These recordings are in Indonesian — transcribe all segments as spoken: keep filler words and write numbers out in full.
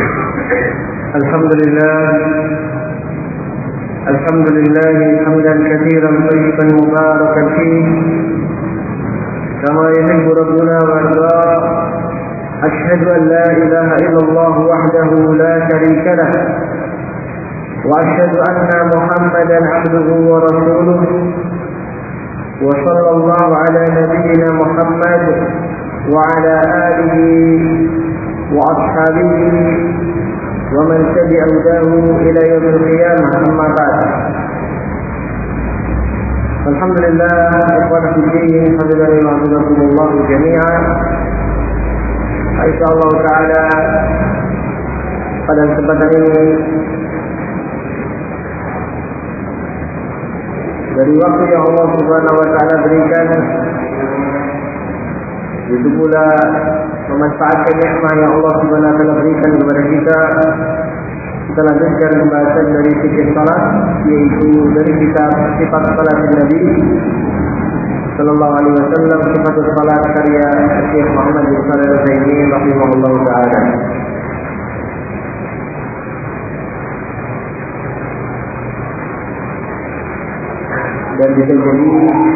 الحمد لله الحمد لله حمدا كثيرا طيبا مباركا فيه كما يحب ربنا ويرضاه. أشهد أن لا إله إلا الله وحده لا شريك له، وأشهد أن محمدا عبده ورسوله، وصلى الله على نبينا محمد وعلى آله وأصحابه ومن تبع هداه إلى يوم القيامة. أما بعد، الحمد لله إخوة الدين حفظني وحفظكم الله جميعا. Insyaallah Ta'ala pada kesempatan ini dari waktu yang Allah Subhanahu Wa Ta'ala berikan, itu pula memanfaatkan nikmat yang Allah Subhanahu Wa Ta'ala berikan kepada kita. Kita lanjutkan pembahasan dari fikih salat, yaitu dari kitab Sifat Salat Nabi Sallallahu Alaihi Wasallam, Sifat Salat karya Syekh Muhammad bin Shalih Al-Utsaimin rahimahullah taala. Dan bisa jadi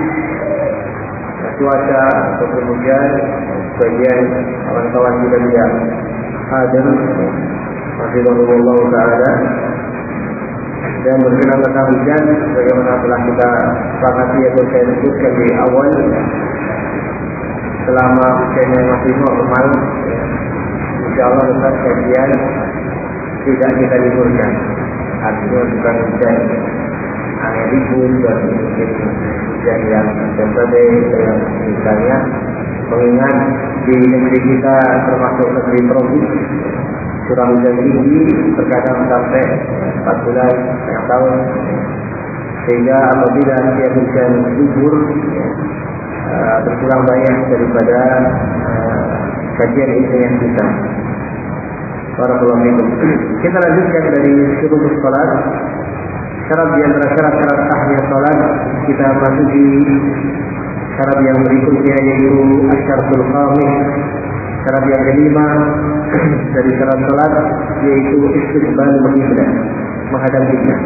cuaca atau hujan, sebagian orang kawan kita tidak hadir rahimahullah taala, dan berkenaan tentang hujan bagaimana telah kita sepakati atau saya sebutkan di awal, selama hujannya masih normal, insyaallah tetap kajian tidak kita liburkan. Artinya bukan hujan angin ribut dan mungkin hujan yang seperti misalnya, mengingat di negeri kita termasuk negeri tropis, curah hujan tinggi terkadang sampai empat bulan, setengah tahun, sehingga apabila setiap hujan gugur uh, berkurang banyak daripada uh, kajian ilmiah kita. Barakallahu fikum. Kita lanjutkan dari syurutus salat. Syarat di antara syarat-syarat sahnya salat, kita masuki syarat yang berikutnya, yaitu asyaratul khamis. Syarat yang kelima dari syarat salat yaitu istiqbalul qiblah, menghadap kiblat.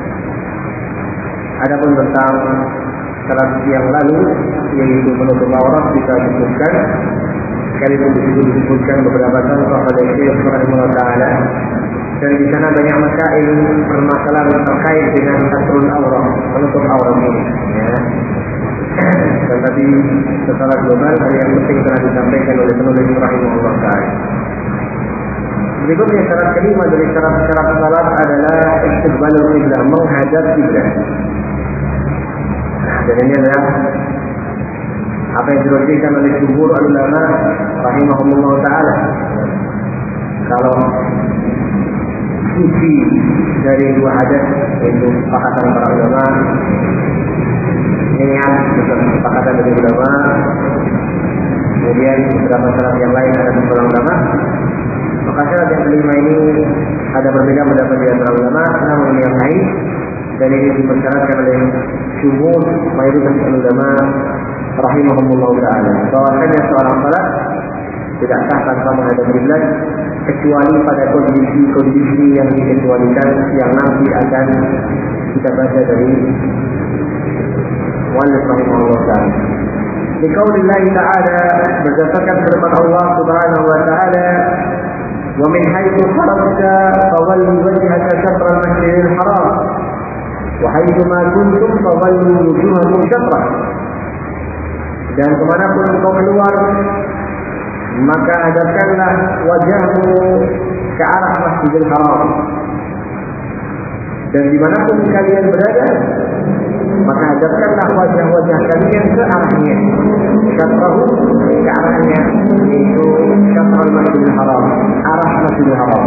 Adapun tentang syarat yang lalu yaitu menutup aurat kita sebutkan, sekalipun disitu disebutkan beberapa contoh oleh Syekh rahimahullah taala, dan di sana banyak masail permasalahan terkait dengan satrul aurat, menutup aurat ini. Ya. Dan tadi secara global hal yang penting telah disampaikan oleh penulis rahimahullah taala. Berikutnya syarat kelima dari syarat-syarat salat adalah istiqbalul qiblah, menghadap kiblat. Dan ini adalah apa yang dirujukkan oleh jumhur ulama rahimahumullah taala. Kalau suci dari dua hadas, yaitu kesepakatan para ulama, niat bukan kesepakatan dari ulama, kemudian beberapa syarat yang lain ada di para ulama, maka syarat yang kelima ini ada berbeda pendapat di antara ulama, namun ini yang lain, dan ini dipersyaratkan oleh jumhur mayoritas ulama rahimahumullah taala, bahwasanya seorang salat tidak sah tanpa menghadap kiblat kecuali pada kondisi-kondisi yang dikecualikan yang nanti akan kita baca dari muallif rahimahullah taala. Liqaulillah taala, berdasarkan firman Allah Subhanahu wa taala, "Wa min haitsu kharajta fawalli wajhaka syatral masjidil haram wa haitsu ma kuntum fawallu wujuhakum syatrah." Dan kemanapun engkau keluar, maka hadapkanlah wajahmu ke arah Masjidil Haram. Dan dimanapun kalian berada, maka hadapkanlah wajah-wajah kalian ke arahnya. Syatrahu, ke arahnya, yaitu syatral Masjidil Haram, arah Masjidil Haram.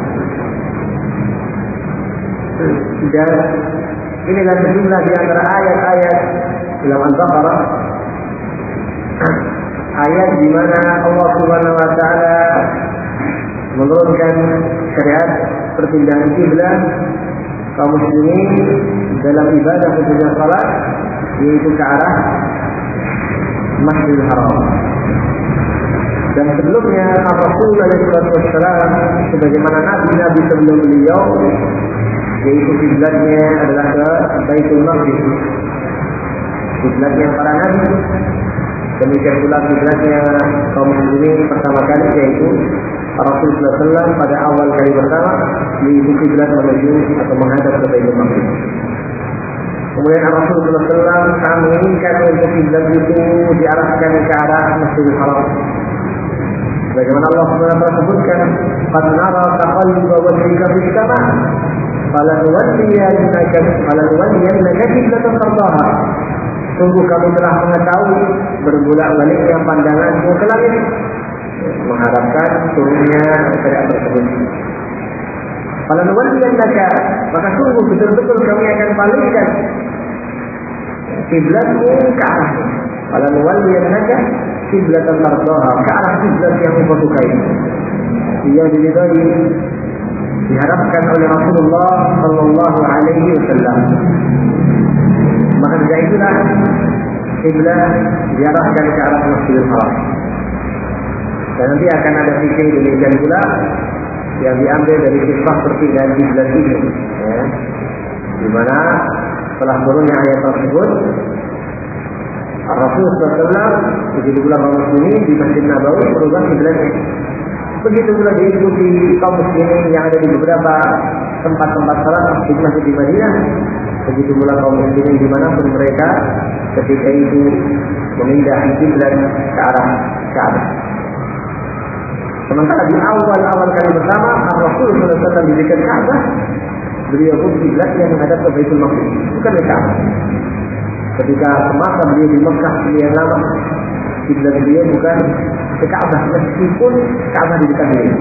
Dan inilah sejumlah di antara ayat-ayat dalam Al-Baqarah, ayat di mana Allah Subhanahu wa taala menurunkan syariat perpindahan kiblat kaum muslimin dalam ibadah khususnya salat, yaitu ke arah Masjidil Haram. Dan sebelumnya Rasul alaihi wasallam sebagaimana nabi-nabi sebelum beliau, yaitu kiblatnya adalah ke Baitul Maqdis, kiblatnya para nabi. Demikian pula kiblatnya kaum muslimin pertama kali, yaitu Rasul sallallahu alaihi wasallam pada awal kali pertama yaitu kiblat menuju atau menghadap ke Baitul Maqdis. Kemudian Rasul sallallahu alaihi wasallam sangat menginginkan untuk kiblat itu diarahkan ke arah Masjidil Haram. Bagaimana Allah Subhanahu wa taala sebutkan, "Qad nara taqalluba wajhika fis sama', falanuwalliyannaka falanuwalliyannaka qiblatan tardaha." Sungguh kamu telah mengetahui berbolak-baliknya pandanganmu ke langit, mengharapkan turunnya syariat tersebut. Falanuwalliyannaka, maka sungguh betul-betul kami akan palingkan kiblatmu ke arahnya. Falanuwalliyannaka qiblatan tardaha, ke arah kiblat yang engkau sukai. Ia diridhai, diharapkan oleh Rasulullah sallallahu alaihi wasallam. Maka sejak itulah kiblat diarahkan ke arah Masjidil Haram. Dan nanti akan ada fikih demikian pula yang diambil dari kisah perpindahan kiblat ini, ya, di mana setelah turunnya ayat tersebut, Rasul sallallahu alaihi wasallam begitu pula kaum muslimin di Masjid Nabawi berubah kiblatnya. Begitu pula diikuti kaum muslimin yang ada di beberapa tempat-tempat salat di masjid di Madinah. Begitu pula kaum muslimin dimanapun mereka ketika itu memindah kiblat ke arah Ka'bah. Sementara di awal-awal kali pertama Rasul sallallahu alaihi wasallam di dekat Ka'bah, beliau pun kiblatnya menghadap ke Baitul Maqdis, bukan ke Ka'bah. Ketika semasa beliau di Mekah sekian lama, kiblat beliau bukan ke Ka'bah, meskipun Ka'bah di dekat beliau.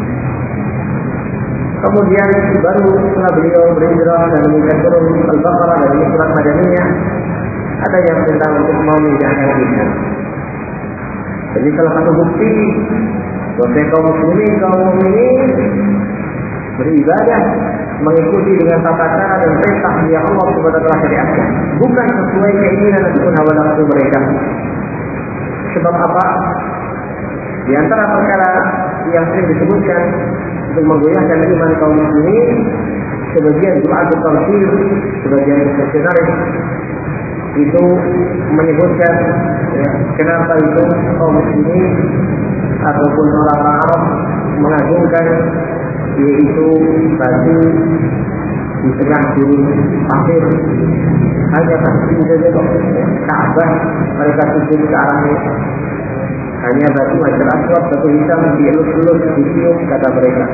Kemudian baru setelah beliau berhijrah dan meningkat turun Al-Baqarah dan surat Madaniyah, ada yang tentang untuk mau memindahkan kiblat. Jadi salah satu bukti bahwa kaum muslimin kaum mukminin beribadah mengikuti dengan tata cara dan perintah yang Allah Subhanahu wa taala syariatkan, bukan sesuai keinginan ataupun hawa nafsu mereka. Sebab apa? Di antara perkara yang sering disebutkan untuk menggoyahkan iman kaum muslimin, sebagian doa tafsir, sebagian misionaris itu menyebutkan, ya, kenapa itu kaum muslimin ataupun orang Arab mengagungkan yaitu batu di tengah gurun pasir, hanya pasti saja kok Ka'bah mereka sujud ke arahnya, hanya batu Hajar Aswad, batu hitam dielus-elus dicium kata mereka.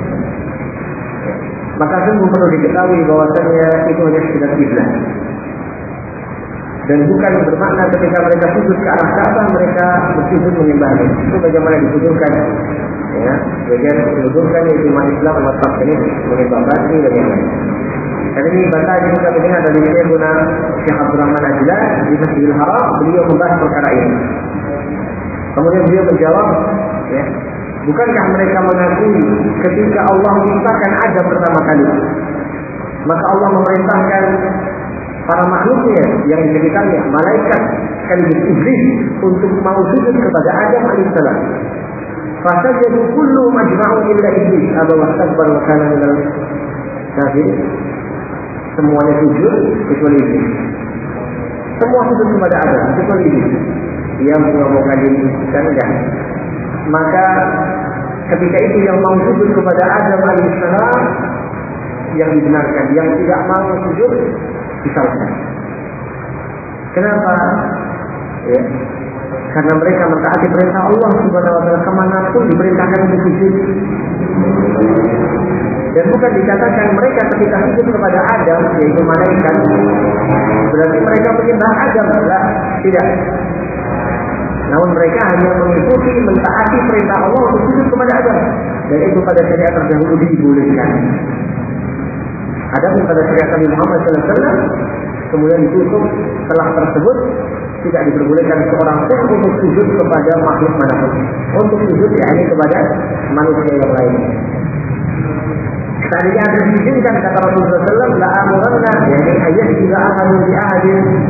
Maka sungguh perlu diketahui bahwasanya itu hanya sekedar kiblat, dan bukan bermakna ketika mereka sujud ke arah Ka'bah mereka bersujud menyembahnya. Itu bagaimana dituduhkan, ya, bagian dituduhkan yaitu umat Islam umat ini menyembah batu dan yang lain. Dan ini bantah juga mendengar dari Syekhuna Syekh Abdul Rahman Ajlan di Masjidil Haram, beliau membahas perkara ini. Kemudian beliau menjawab, ya, bukankah mereka mengakui ketika Allah menciptakan Adam pertama kali, maka Allah memerintahkan para makhluknya yang diciptakannya, malaikat sekaligus iblis, untuk mau sujud kepada Adam alaihissalam. Fasajadu kulluhum ajma'un illa iblis aba wastakbar wa kana minal kafirin. Semuanya sujud kecuali iblis. Semua sujud kepada Adam kecuali iblis. Dia mengomongan diri kan enggak. Maka ketika itu yang mau sujud kepada Adam alaihissalam yang dibenarkan, yang tidak mau sujud disalahkan. Kenapa? Ya, karena mereka mentaati perintah Allah Subhanahu wa taala kemanapun diperintahkan untuk sujud. Dan bukan dikatakan mereka ketika sujud kepada Adam, yaitu malaikat, berarti mereka menyembah Adam, lah, tidak. Namun mereka hanya mengikuti, mentaati perintah Allah untuk sujud kepada Adam, dan itu pada syariat terdahulu dibolehkan. Adapun pada syariat Nabi Muhammad sallallahu alaihi wasallam kemudian ditutup setelah tersebut tidak diperbolehkan seorang pun untuk sujud kepada makhluk manapun. Untuk sujud yakni kepada manusia yang lain. Seandainya ada diizinkan kata Rasulullah sallallahu alaihi wasallam, la amuranna, yakni ayat jika ahadun bi ahadin,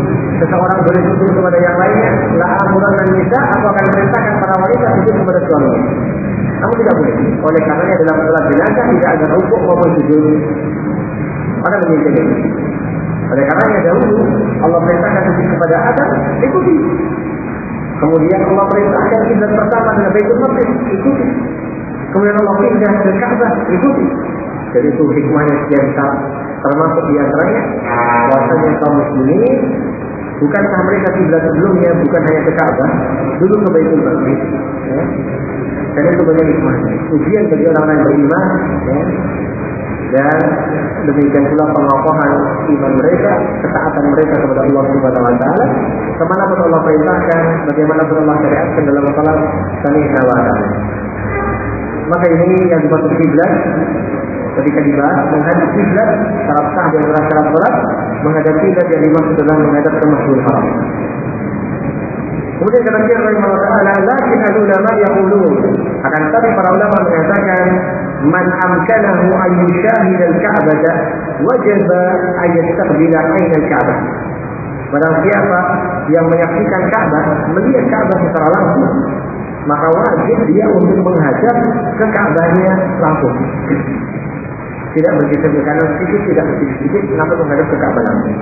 seseorang boleh sujud kepada yang lainnya, la amuranna nisa, aku akan perintahkan para wanita sujud kepada suaminya. Namun tidak boleh. Oleh karenanya dalam salat jenazah tidak ada rukuk maupun sujud. Maka demikian. Oleh karenanya dahulu Allah perintahkan sujud kepada Adam, ikuti. Kemudian Allah perintahkan kiblat pertama dengan Baitul Maqdis, ikuti. Kemudian Allah pindah ke Ka'bah, ikuti. Jadi itu hikmahnya sekian besar. Termasuk di antaranya bahwasanya kaum muslimin bukankah mereka kiblat sebelumnya bukan hanya ke Ka'bah, dulu ke Baitul Maqdis. Ya. Dan itu banyak hikmahnya. Ujian bagi orang-orang yang beriman. Ya. Dan demikian pula pengokohan iman mereka, ketaatan mereka kepada Allah Subhanahu wa taala, kemanapun Allah perintahkan, bagaimanapun Allah syariatkan dalam salat sami'na wa ata'na. Maka ini yang dimaksud kiblat ketika dibahas menghadap kiblat, syarat sah di antara syarat salat, menghadap kiblat yang dimaksud adalah menghadap ke Masjidil Haram. Kemudian kata Syekh rahimahullah taala, lakin ulama yaqulun, akan tetapi para ulama mengatakan man amkanahu an yushahid al-Ka'bah wajib an yastaqbila ayn al-Ka'bah. Barang siapa yang menyaksikan Ka'bah, melihat Ka'bah secara langsung, maka wajib dia untuk menghadap ke Ka'bahnya langsung. Tidak bergeser ke kanan sedikit, tidak bergeser sedikit, kenapa menghadap ke Ka'bah langsung.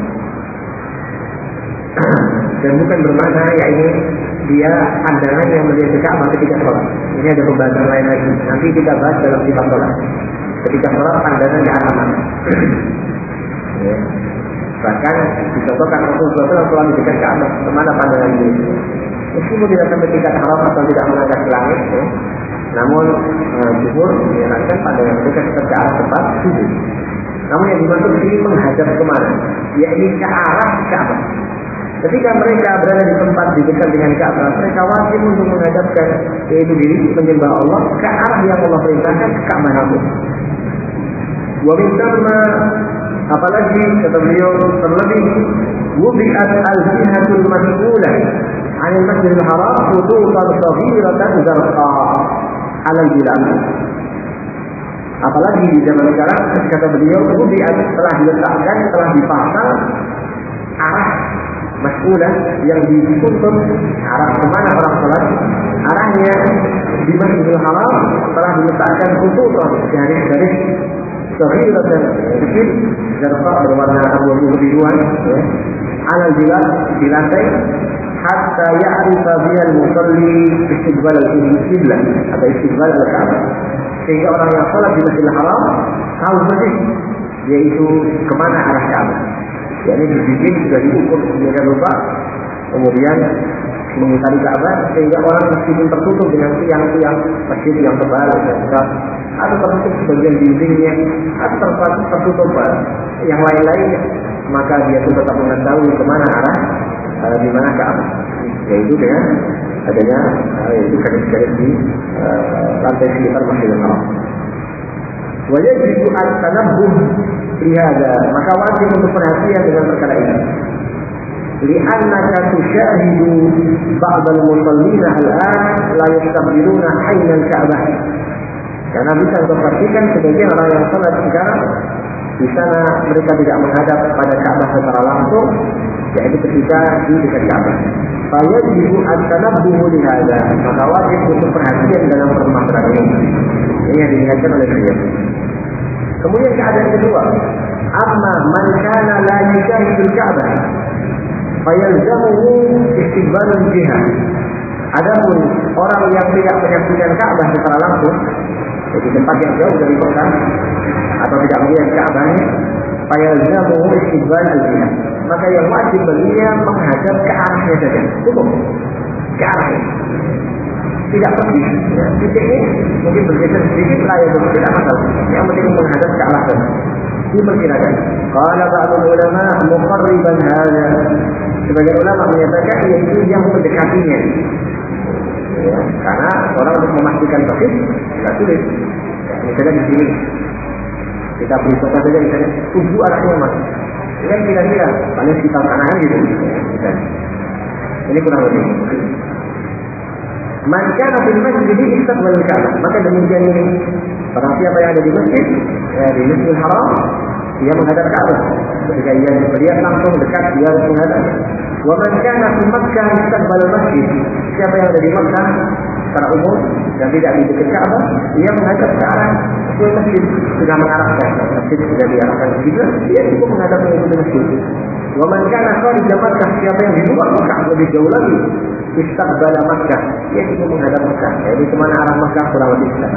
Dan bukan bermakna ya ini dia pandangan yang melihat ke Ka'bah ketika sholat. Ini ada pembahasan lain lagi. Nanti kita bahas dalam sifat sholat. Ketika sholat pandangan ke arah mana. Ya. Bahkan dicontohkan Rasulullah shallallahu alaihi wasallam sholat di dekat Ka'bah. Kemana pandangan dia? Meskipun tidak sampai tingkat haram atau tidak mengangkat ke langit, ya. Namun jumhur menyarankan pandangan mereka tetap ke arah tempat sujud. Namun yang dimaksud ini menghadap kemana? Yakni ke arah Ka'bah. Ketika mereka berada di tempat di dekat dengan Ka'bah, mereka wajib untuk menghadapkan yaitu diri menyembah Allah ke arah yang Allah perintahkan, ke Ka'bah langsung. Wa min thamma, apalagi kata beliau terlebih wubi'at al-jihatul mas'ulah 'an al-Masjidil Haram khututan saghiratan zarqa 'ala al-bilad. Apalagi di zaman sekarang kata beliau wubi'at telah diletakkan, telah dipasang arah mas'ulah yang dituntut arah kemana orang sholat, arahnya di Masjidil Haram telah diletakkan khututan garis-garis saghirah dan kecil zarqa berwarna abu-abu kebiruan, ya, alal bilad di lantai, hatta ya'rifa biha al-musalli istiqbal al-qiblah atau istiqbal al-Ka'bah, sehingga orang yang sholat di Masjidil Haram tahu persis yaitu kemana arah Ka'bah. Yakni berbikin sudah diukur sedemikian rupa, kemudian mengitari Ka'bah sehingga orang meskipun tertutup dengan tiang-tiang masjid yang tebal atau tertutup sebagian dindingnya atau tertutup yang lain-lainnya, maka dia pun tetap mengetahui kemana arah uh, di mana Ka'bah, yaitu dengan adanya uh, yaitu garis-garis di uh, lantai sekitar Masjidil Haram. Wajibu at-tanabbuh lihada, maka wajib untuk perhatian dengan perkara ini. Li'annaka tusyahidu ba'dal musallina al-an la yastaqbiluna hayna al-Ka'bah. Karena bisa untuk pastikan sebagian orang yang salat sekarang di sana mereka tidak menghadap pada Ka'bah secara langsung, yaitu ketika di dekat Ka'bah. Fayajibu at-tanabbuh lihada, maka wajib untuk perhatian dalam permasalahan ini. Ini yang diingatkan oleh beliau. Kemudian keadaan kedua, amma man kana la yushahidul Ka'bah fayalzamuhu istiqbalul jihad. Adapun orang yang tidak menyaksikan Ka'bah secara langsung, jadi tempat yang jauh dari kota atau tidak melihat Ka'bahnya, fayalzamuhu istiqbalul jihad, maka yang wajib baginya menghadap ke arahnya saja, cukup ke arahnya. Tidak persis, ya, titiknya mungkin bergeser sedikit lah, ya tidak masalah. Yang penting menghadap ke arah sana. Diperkirakan. Qala ba'dul ulama muqarriban hadza. Sebagian ulama menyatakan yaitu yang mendekatinya. Ya, karena orang untuk memastikan persis tidak sulit. Ya, misalnya di sini kita beri contoh saja, misalnya tujuh arahnya mas. Ini kan kira-kira paling sekitar kanan gitu. Ya, ini kurang lebih. Man kana fil masjid istaqbal al-Ka'bah, maka demikian ini barang siapa yang ada di masjid, ya, di Masjidil Haram, dia menghadap Ka'bah. Ketika ia melihat langsung dekat, dia menghadap. Wa man kana fi Makkah istaqbala masjid. Siapa yang ada di Makkah secara umum dan tidak di dekat Ka'bah, dia menghadap ke arah ke masjid, sudah mengarahkan masjid, sudah diarahkan ke kiblat, dia cukup menghadap ke masjid. Wa man kana kharij Makkah, siapa yang di luar Makkah lebih jauh lagi, istaqbala Makkah, dia cukup menghadap Makkah. Jadi kemana arah Makkah kurang lebih sama.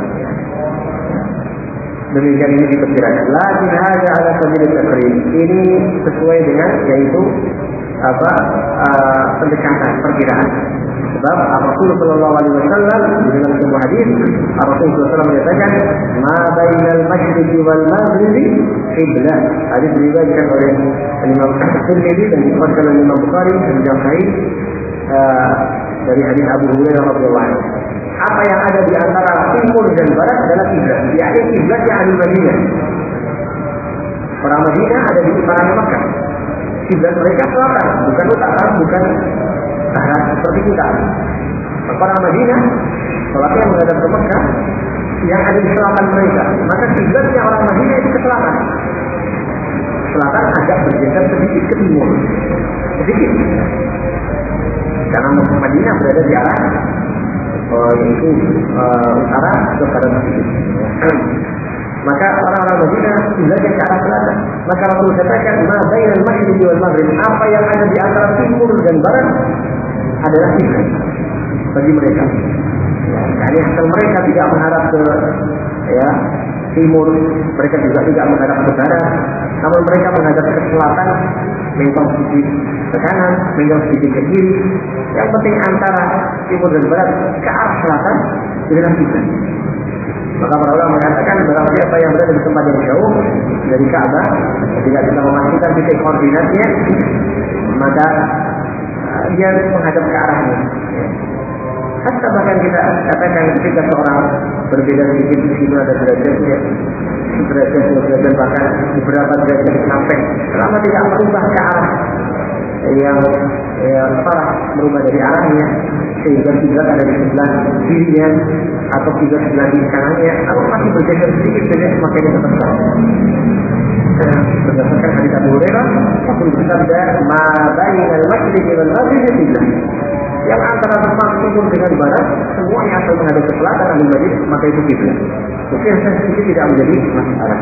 Demikian ini diperkirakan. Lakin hada ala sabil takrib. Ini sesuai dengan yaitu apa uh, pendekatan perkiraan. Sebab Rasulullah Shallallahu Alaihi Wasallam di dalam sebuah hadis Rasulullah Shallallahu Alaihi Wasallam menyatakan, "Ma bainal masyriqi wal maghribi qiblah." Hadis diriwayatkan oleh Imam Tirmidzi dan diriwayatkan oleh Imam Bukhari dan yang lain uh, dari hadis Abu Hurairah radhiyallahu anhu. Apa yang ada di antara timur dan barat adalah kiblat. Yakni kiblat yang ada di Madinah. Orang Madinah ada di utara Makkah. Kiblat mereka selatan, bukan utara, bukan barat seperti kita. Orang Madinah, sholatnya menghadap ke Makkah, yang ada di selatan mereka. Maka kiblatnya orang Madinah itu ke selatan. Selatan agak bergeser sedikit ke timur, sedikit. Karena Madinah berada di arah Oh, yaitu uh, utara kepada masjid. Maka orang-orang Madinah kiblatnya ke arah selatan. Maka Rasul katakan, "Ma bainal masyriqi wal maghrib." Apa yang ada di antara timur dan barat adalah kiblat bagi mereka. Ya, jadi asal mereka tidak menghadap ke ya timur, mereka juga tidak menghadap ke barat, namun mereka menghadap ke selatan, mentong sedikit ke kanan, mentong sedikit ke kiri. Yang penting antara timur dan barat ke arah selatan adalah kiblat. Maka para ulama mengatakan barang siapa yang berada di tempat yang jauh dari Ka'bah, tidak bisa memastikan titik koordinatnya, maka uh, dia menghadap ke arahnya. Hatta bahkan kita katakan ketika seorang berbeda sedikit di situ ada derajatnya, derajat derajat bahkan beberapa derajat sampai selama tidak merubah ke arah yang ya, parah, merubah dari arahnya sehingga kiblat ada di sebelah kirinya atau kiblat sebelah di kanannya, atau masih bergeser sedikit saja maka ini tetap sah. Berdasarkan hadis Abu Hurairah, Rasul bersabda, "Ma bainal masyriqi wal maghribi qiblah." Yang antara tempat timur dengan barat semuanya asal menghadap ke selatan dan Madinah, maka itu kiblat. Mungkin sedikit tidak menjadi masalah.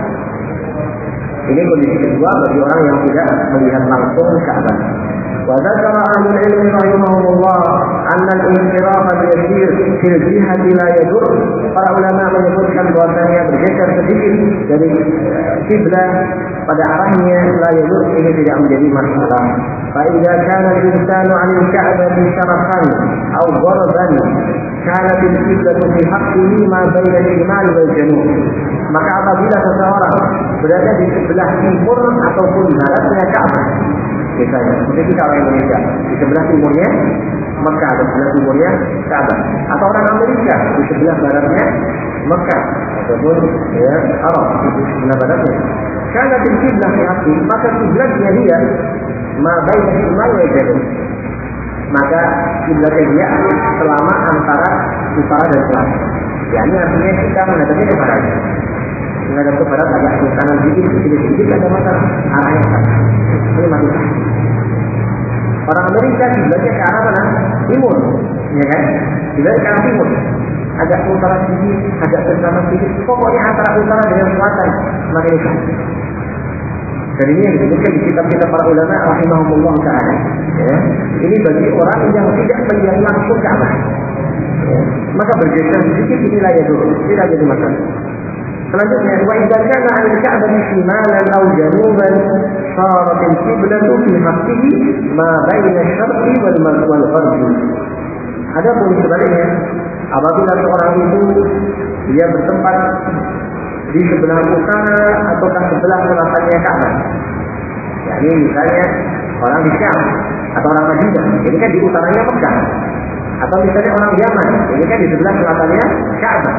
Ini kondisi kedua bagi orang yang tidak melihat langsung Ka'bah. Wa dzakara ahlul ilmi rahimahumullah anna al-inhiraf al-yasir fil jihati la yadur. Para ulama menyebutkan bahwasanya bergeser sedikit dari kiblat pada arahnya la yadur, ini tidak menjadi masalah. Fa idza kana al-insanu 'ala al-ka'bati sharafan aw gharaban kanat al-qiblatu fi haqqihi ma baina al-shimal wal janub. Maka apabila seseorang berada di sebelah timur ataupun baratnya Ka'bah, misalnya seperti kita orang Indonesia, di sebelah timurnya Mekah, di sebelah timurnya Ka'bah, atau orang Amerika di sebelah baratnya Mekah ataupun ya Arab di sebelah baratnya, karena di kiblat hati, maka kiblatnya dia ma baina shimal wa janub, maka kiblatnya dia selama antara utara dan selatan. Ya, ini artinya kita menghadapi ke barat. Menghadap ke barat agak ke kanan sedikit, sedikit sedikit ada masalah, arahnya sama. Ini masalah. Orang Amerika kiblatnya ke arah mana? Timur, ya kan? Kiblatnya ke arah timur. Agak ke utara sedikit, agak ke selatan sedikit. Pokoknya antara utara dengan selatan, maka ini sama. Dan ini yang disebutkan di kitab-kitab para ulama rahimahumullah ta'ala. Ya. Ini bagi orang yang tidak melihat langsung Ka'bah. Ya. Maka bergeser sedikit inilah ya dulu, tidak jadi masalah. Selanjutnya, wa idza kana al-Ka'bah shimalan aw januban sarat al-qiblatu fi haqqihi ma baina asy-syarqi wal gharbi. Adapun sebaliknya, apabila seorang itu dia bertempat di sebelah utara ataukah sebelah selatannya Ka'bah, yakni misalnya orang di Syam atau orang Madinah, ini kan di utaranya Mekah, atau misalnya orang Yaman, ini kan di sebelah selatannya Ka'bah,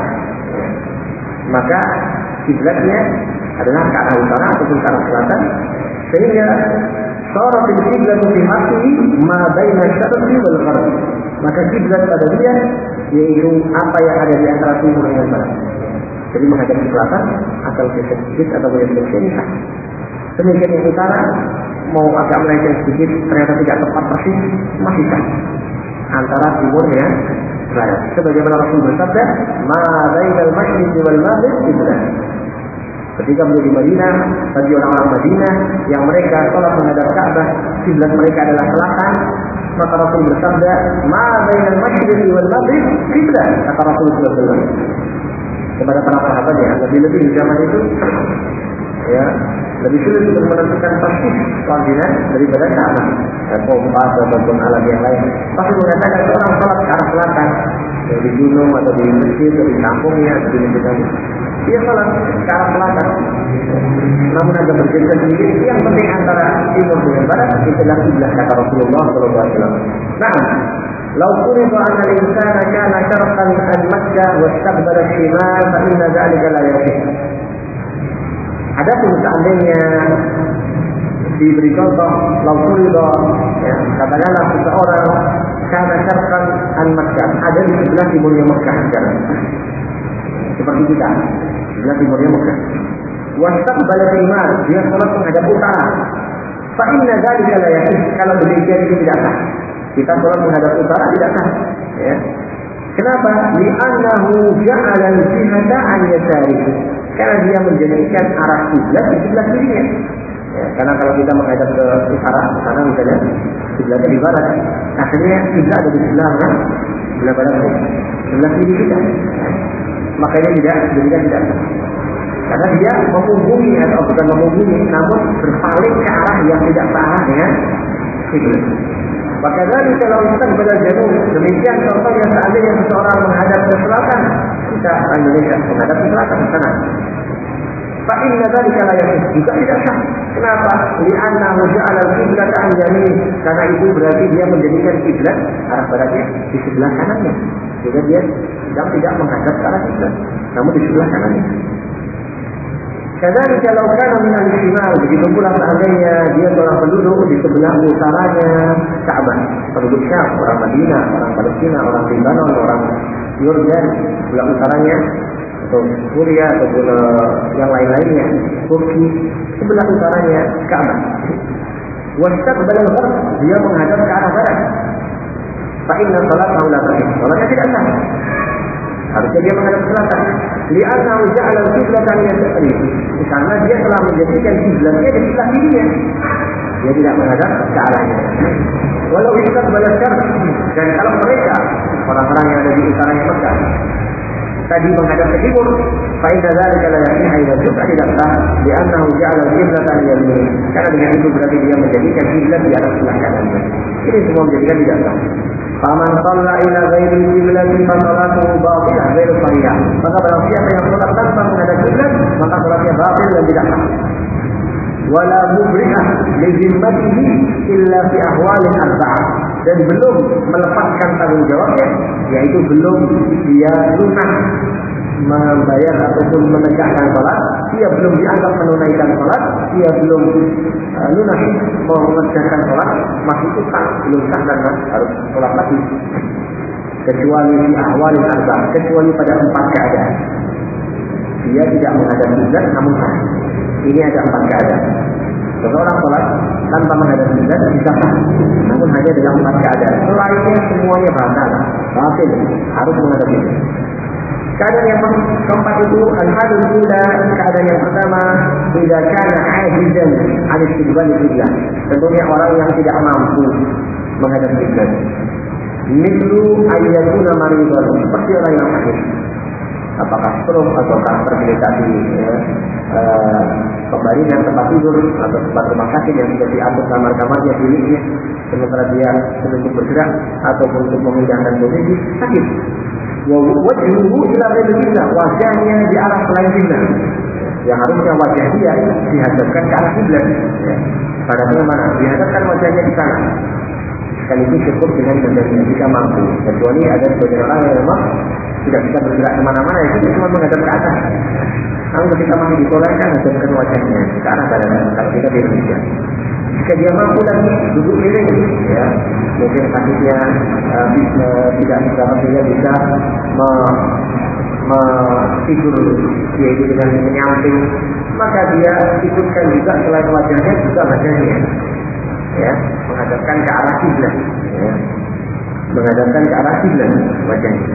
maka kiblatnya adalah ke arah utara ataupun ke arah selatan, sehingga sharatil qiblatu fi haqqihi ma baina asy-syarqi wal gharb, maka kiblat pada dia yaitu apa yang ada di antara timur dan barat. Jadi menghadap ke selatan, asal geser sedikit atau geser sedikit. Demikian yang utara, mau agak melenceng sedikit ternyata tidak tepat persis, masih sah antara timur dengan barat. Sebagaimana Rasul bersabda, "Ma bainal masyriqi wal maghrib qiblah." Ketika beliau di Madinah, bagi orang-orang Madinah yang mereka sholat menghadap Ka'bah, kiblat mereka adalah selatan, maka Rasul bersabda, "Ma bainal masyriqi wal maghrib qiblah." Kata Rasul sallallahu alaihi wasallam kepada para sahabatnya, lebih-lebih di zaman itu, ya, lebih sulit untuk menentukan persis koordinat daripada Ka'bah dan kompas ataupun alat yang lain. Rasul mengatakan seorang sholat ke arah selatan, ya, di gunung atau di masjid atau di kampungnya atau di negeri, dia sholat ke arah selatan, namun agak bergeser sedikit. Yang penting antara timur dengan barat itulah kiblat, kata Rasulullah sallallahu alaihi wasallam. Nah, lau quriba anna al-insana kana syarqan an Makkah wa istaqbala al-shimal fa inna dzalika la yasih. Adapun seandainya diberi contoh, lau quriba, ya, katakanlah seseorang kana syarqan an Makkah, ada di sebelah timurnya Mekah sekarang. Seperti kita, sebelah timurnya Mekah. Wastaqbala al-shimal, dia sholat menghadap utara. Fa inna dzalika la yasih. Kalau demikian itu tidak sah. Kita sholat menghadap utara tidak sah. Ya. Kenapa? Li'annahu ja'ala al-jihata an yasari. Karena dia menjadikan arah kiblat di sebelah kirinya. Ya, karena kalau kita menghadap ke utara, ke sana misalnya, kiblatnya di barat. Akhirnya kiblat ada di sebelah mana? Sebelah barat, sebelah kiri kita. Ya. Makanya tidak, jadikan tidak sah. Karena dia menghubungi atau bukan menghubungi, namun berpaling ke arah yang tidak searah dengan kiblat. Maka dari kalau kita pada jauh, demikian contohnya seandainya seseorang menghadap ke selatan, kita Indonesia menghadap ke selatan ke sana. Fa inna dzalika la yasih, juga tidak sah. Kenapa? Li'annahu ja'ala al-qiblata an yamin. Karena itu berarti dia menjadikan kiblat arah baratnya di sebelah kanannya. Jadi dia sedang tidak menghadap ke arah kiblat, namun di sebelah kanannya. Kadang kalau kana min al-shimal, begitu pula seandainya dia seorang penduduk di sebelah utaranya Ka'bah, penduduk Syam, orang Madinah, orang Palestina, orang Lebanon, orang Yordan, sebelah utaranya atau Suriah ataupun uh, yang lain-lainnya, Turki, sebelah utaranya Ka'bah. Wastaqbala al-gharb, dia menghadap ke arah barat. Fa inna salatahu la sahih. Salatnya tidak sah. Harusnya dia menghadap ke selatan. Li'annahu ja'ala al-qiblata an yasari. Karena dia telah menjadikan kiblatnya di sebelah kirinya. Dia tidak menghadap ke arahnya. Walau istaqbala syarq, dan kalau mereka orang-orang yang ada di utaranya Mekah tadi menghadap ke timur, fa inna dzalika la yasih, aidan juga tidak sah, li'annahu ja'ala al-qiblata an yamin. Karena dengan itu berarti dia menjadikan kiblat di arah sebelah kanannya. Ini semua menjadikan tidak sah. Faman shalla ila ghairi qiblati fa salatuhu batilah ghairu sahihah. Maka barang siapa yang salat tanpa menghadap kiblat, maka salatnya batil dan tidak sah. Wala mubri'ah li zimmatihi illa fi ahwalin arba'ah. Dan belum melepaskan tanggung jawabnya, yaitu belum dia lunas membayar ataupun menegakkan salat, dia belum dianggap menunaikan salat, dia belum uh, lunas mengerjakan salat, masih utang, belum sah dan harus salat lagi. Kecuali di ahwalin arba'ah, kecuali pada empat keadaan. Dia tidak menghadap kiblat namun sah. Ini ada empat keadaan. Seseorang sholat tanpa menghadap kiblat bisa sah, namun hanya dalam empat keadaan. Selainnya semuanya batal, batil, harus menghadap kiblat. Keadaan yang keempat itu al-hadul ula, keadaan yang pertama, idza kana ajizan 'an istiqbal kiblat. Tentunya orang yang tidak mampu menghadap kiblat. Mithlu ayyakuna maridan, seperti orang yang sakit. Apakah stroke ataukah tergeletak di ya, uh, pembaringan tempat tidur atau tempat rumah sakit yang sudah diatur kamar-kamarnya biliknya, sementara dia sedang bergerak ataupun untuk memindahkan posisi, sakit. Wajhuhu ila ghairi qiblah, wajahnya di arah selain kiblat. Yang harusnya wajah dia dihadapkan ke arah kiblat. Ya. Padahal mana? Dihadapkan wajahnya di sana. Sekaligus cukup dengan bendanya jika mampu. Kecuali ada sebagian orang yang memang tidak bisa bergerak kemana-mana, itu cuma menghadap ke atas. Namun ketika masih disolehkan, hadapkan wajahnya ke arah badan. Kalau kita di Indonesia, jika dia mampu lagi duduk miring, ya mungkin sakitnya uh, bisa, tidak bisa dia bisa me, me, tidur dia itu dengan menyamping, maka dia ikutkan juga selain wajahnya juga badannya. ya, menghadapkan ke arah kiblat, ya, menghadapkan ke arah kiblat wajahnya.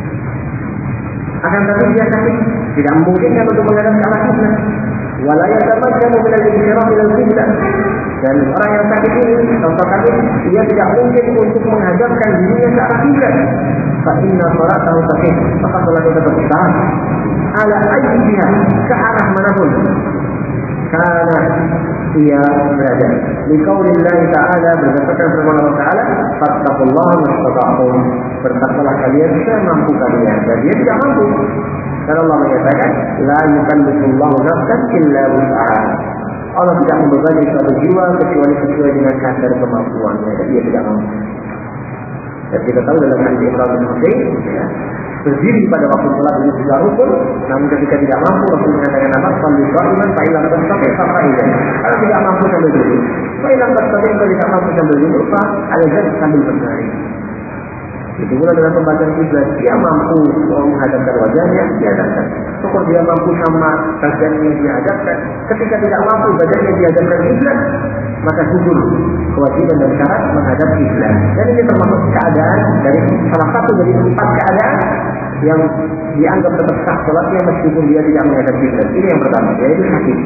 Akan tetapi dia sakit, tidak memungkinkan untuk menghadap ke arah kiblat. Wala yatamakkanu min al-inhiraf ila al-qiblah. Dan orang yang sakit ini, contoh kami, dia tidak mungkin untuk menghadapkan dirinya ke arah kiblat. Fa inna salatahu sahih, maka salatnya tetap sah. Ala ayyiha, ke arah manapun karena ia berada. Liqaulillah ta'ala, berdasarkan firman Allah Ta'ala, fattaqullaha mastata'tum, bertakwalah kalian semampu kalian. Dan dia tidak mampu. Dan Allah menyatakan, la yukallifullahu nafsan illa wus'aha. Allah tidak membebani suatu jiwa kecuali sesuai dengan kadar kemampuannya. Dan dia tidak mampu. Dan kita tahu dalam hadis Imran bin Husain, ya, berdiri pada waktu sholat ini juga rukun, namun ketika tidak mampu Rasul mengatakan apa? Salli qa'iman fa illam tastati' fa qa'idan. Kalau tidak mampu sambil duduk. Fa illam tastati' kalau tidak mampu sambil duduk, fa al-jad sambil berbaring. Itu pula dalam pembahasan kiblat, dia mampu menghadapkan wajahnya, dia hadapkan. Kalau dia mampu sama badannya dia hadapkan. Ketika tidak mampu badannya dihadapkan kiblat, maka gugur kewajiban dan syarat menghadap kiblat. Dan ini termasuk keadaan dari salah satu dari empat keadaan yang dianggap tetap sah salatnya meskipun dia tidak menghadap kiblat. Ini yang pertama, yaitu sakit.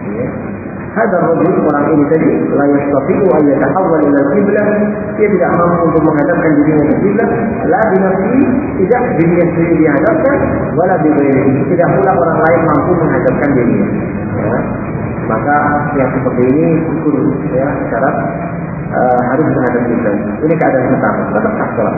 Hadar rajul, orang ini tadi, la yastati'u an yatahawwal ila al-qiblah, dia tidak mampu untuk menghadapkan dirinya ke kiblat, la binafsihi, tidak dirinya sendiri dihadapkan, wala bi ghairihi, tidak pula orang lain mampu menghadapkan dirinya. Ya. Maka yang seperti ini ukur, ya, syarat uh, harus menghadap kiblat. Ini keadaan pertama, tetap sah salat.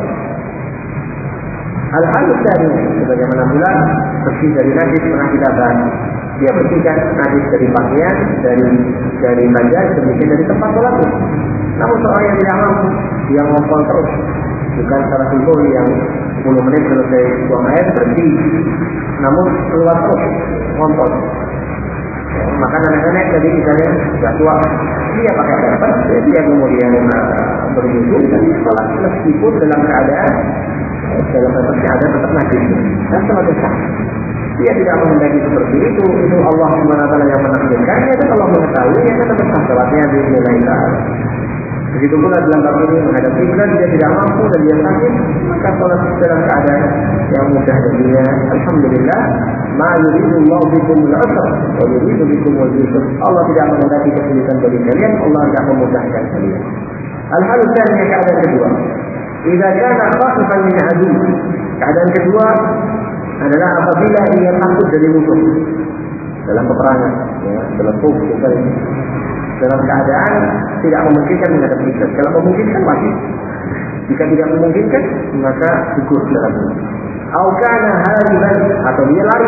Hal-hal dari sebagaimana pula bersih dari najis pernah kita bahas. Dia bersihkan najis dari pakaian, dari dari badan, demikian dari tempat sholatnya. Namun seorang yang tidak mampu, dia ngompol terus, bukan secara simpul yang sepuluh menit selesai buang air bersih, namun keluar terus, ngompol. Ya, maka nenek-nenek tadi misalnya sudah tua, dia pakai apa? Dia kemudian uh, berwudu dan sholat meskipun dalam keadaan dalam keadaan tetap najis dan semakin sah. Dia tidak menghendaki seperti itu. Itu Allah subhanahu wa taala yang menakdirkannya dan Allah mengetahui yang tetap sah salatnya biidznillah taala. Begitu pula dalam bab ini menghadap kiblat dia tidak mampu dan dia sakit, maka salat dalam keadaan yang mudah baginya. Alhamdulillah, ma yuridullahu bikumul usra wa yuridu bikumul yusra. Allah tidak menghendaki kesulitan bagi kalian, Allah tidak memudahkan kalian. Al-hal tsani, keadaan kedua. Idza kana khaifan min adu. Keadaan kedua adalah apabila ia takut dari musuh dalam peperangan, ya, dalam tubuh, dalam keadaan tidak memungkinkan menghadap kiblat. Kalau memungkinkan wajib. Jika tidak memungkinkan, maka gugur dalam itu. Au kana hariban, atau dia lari,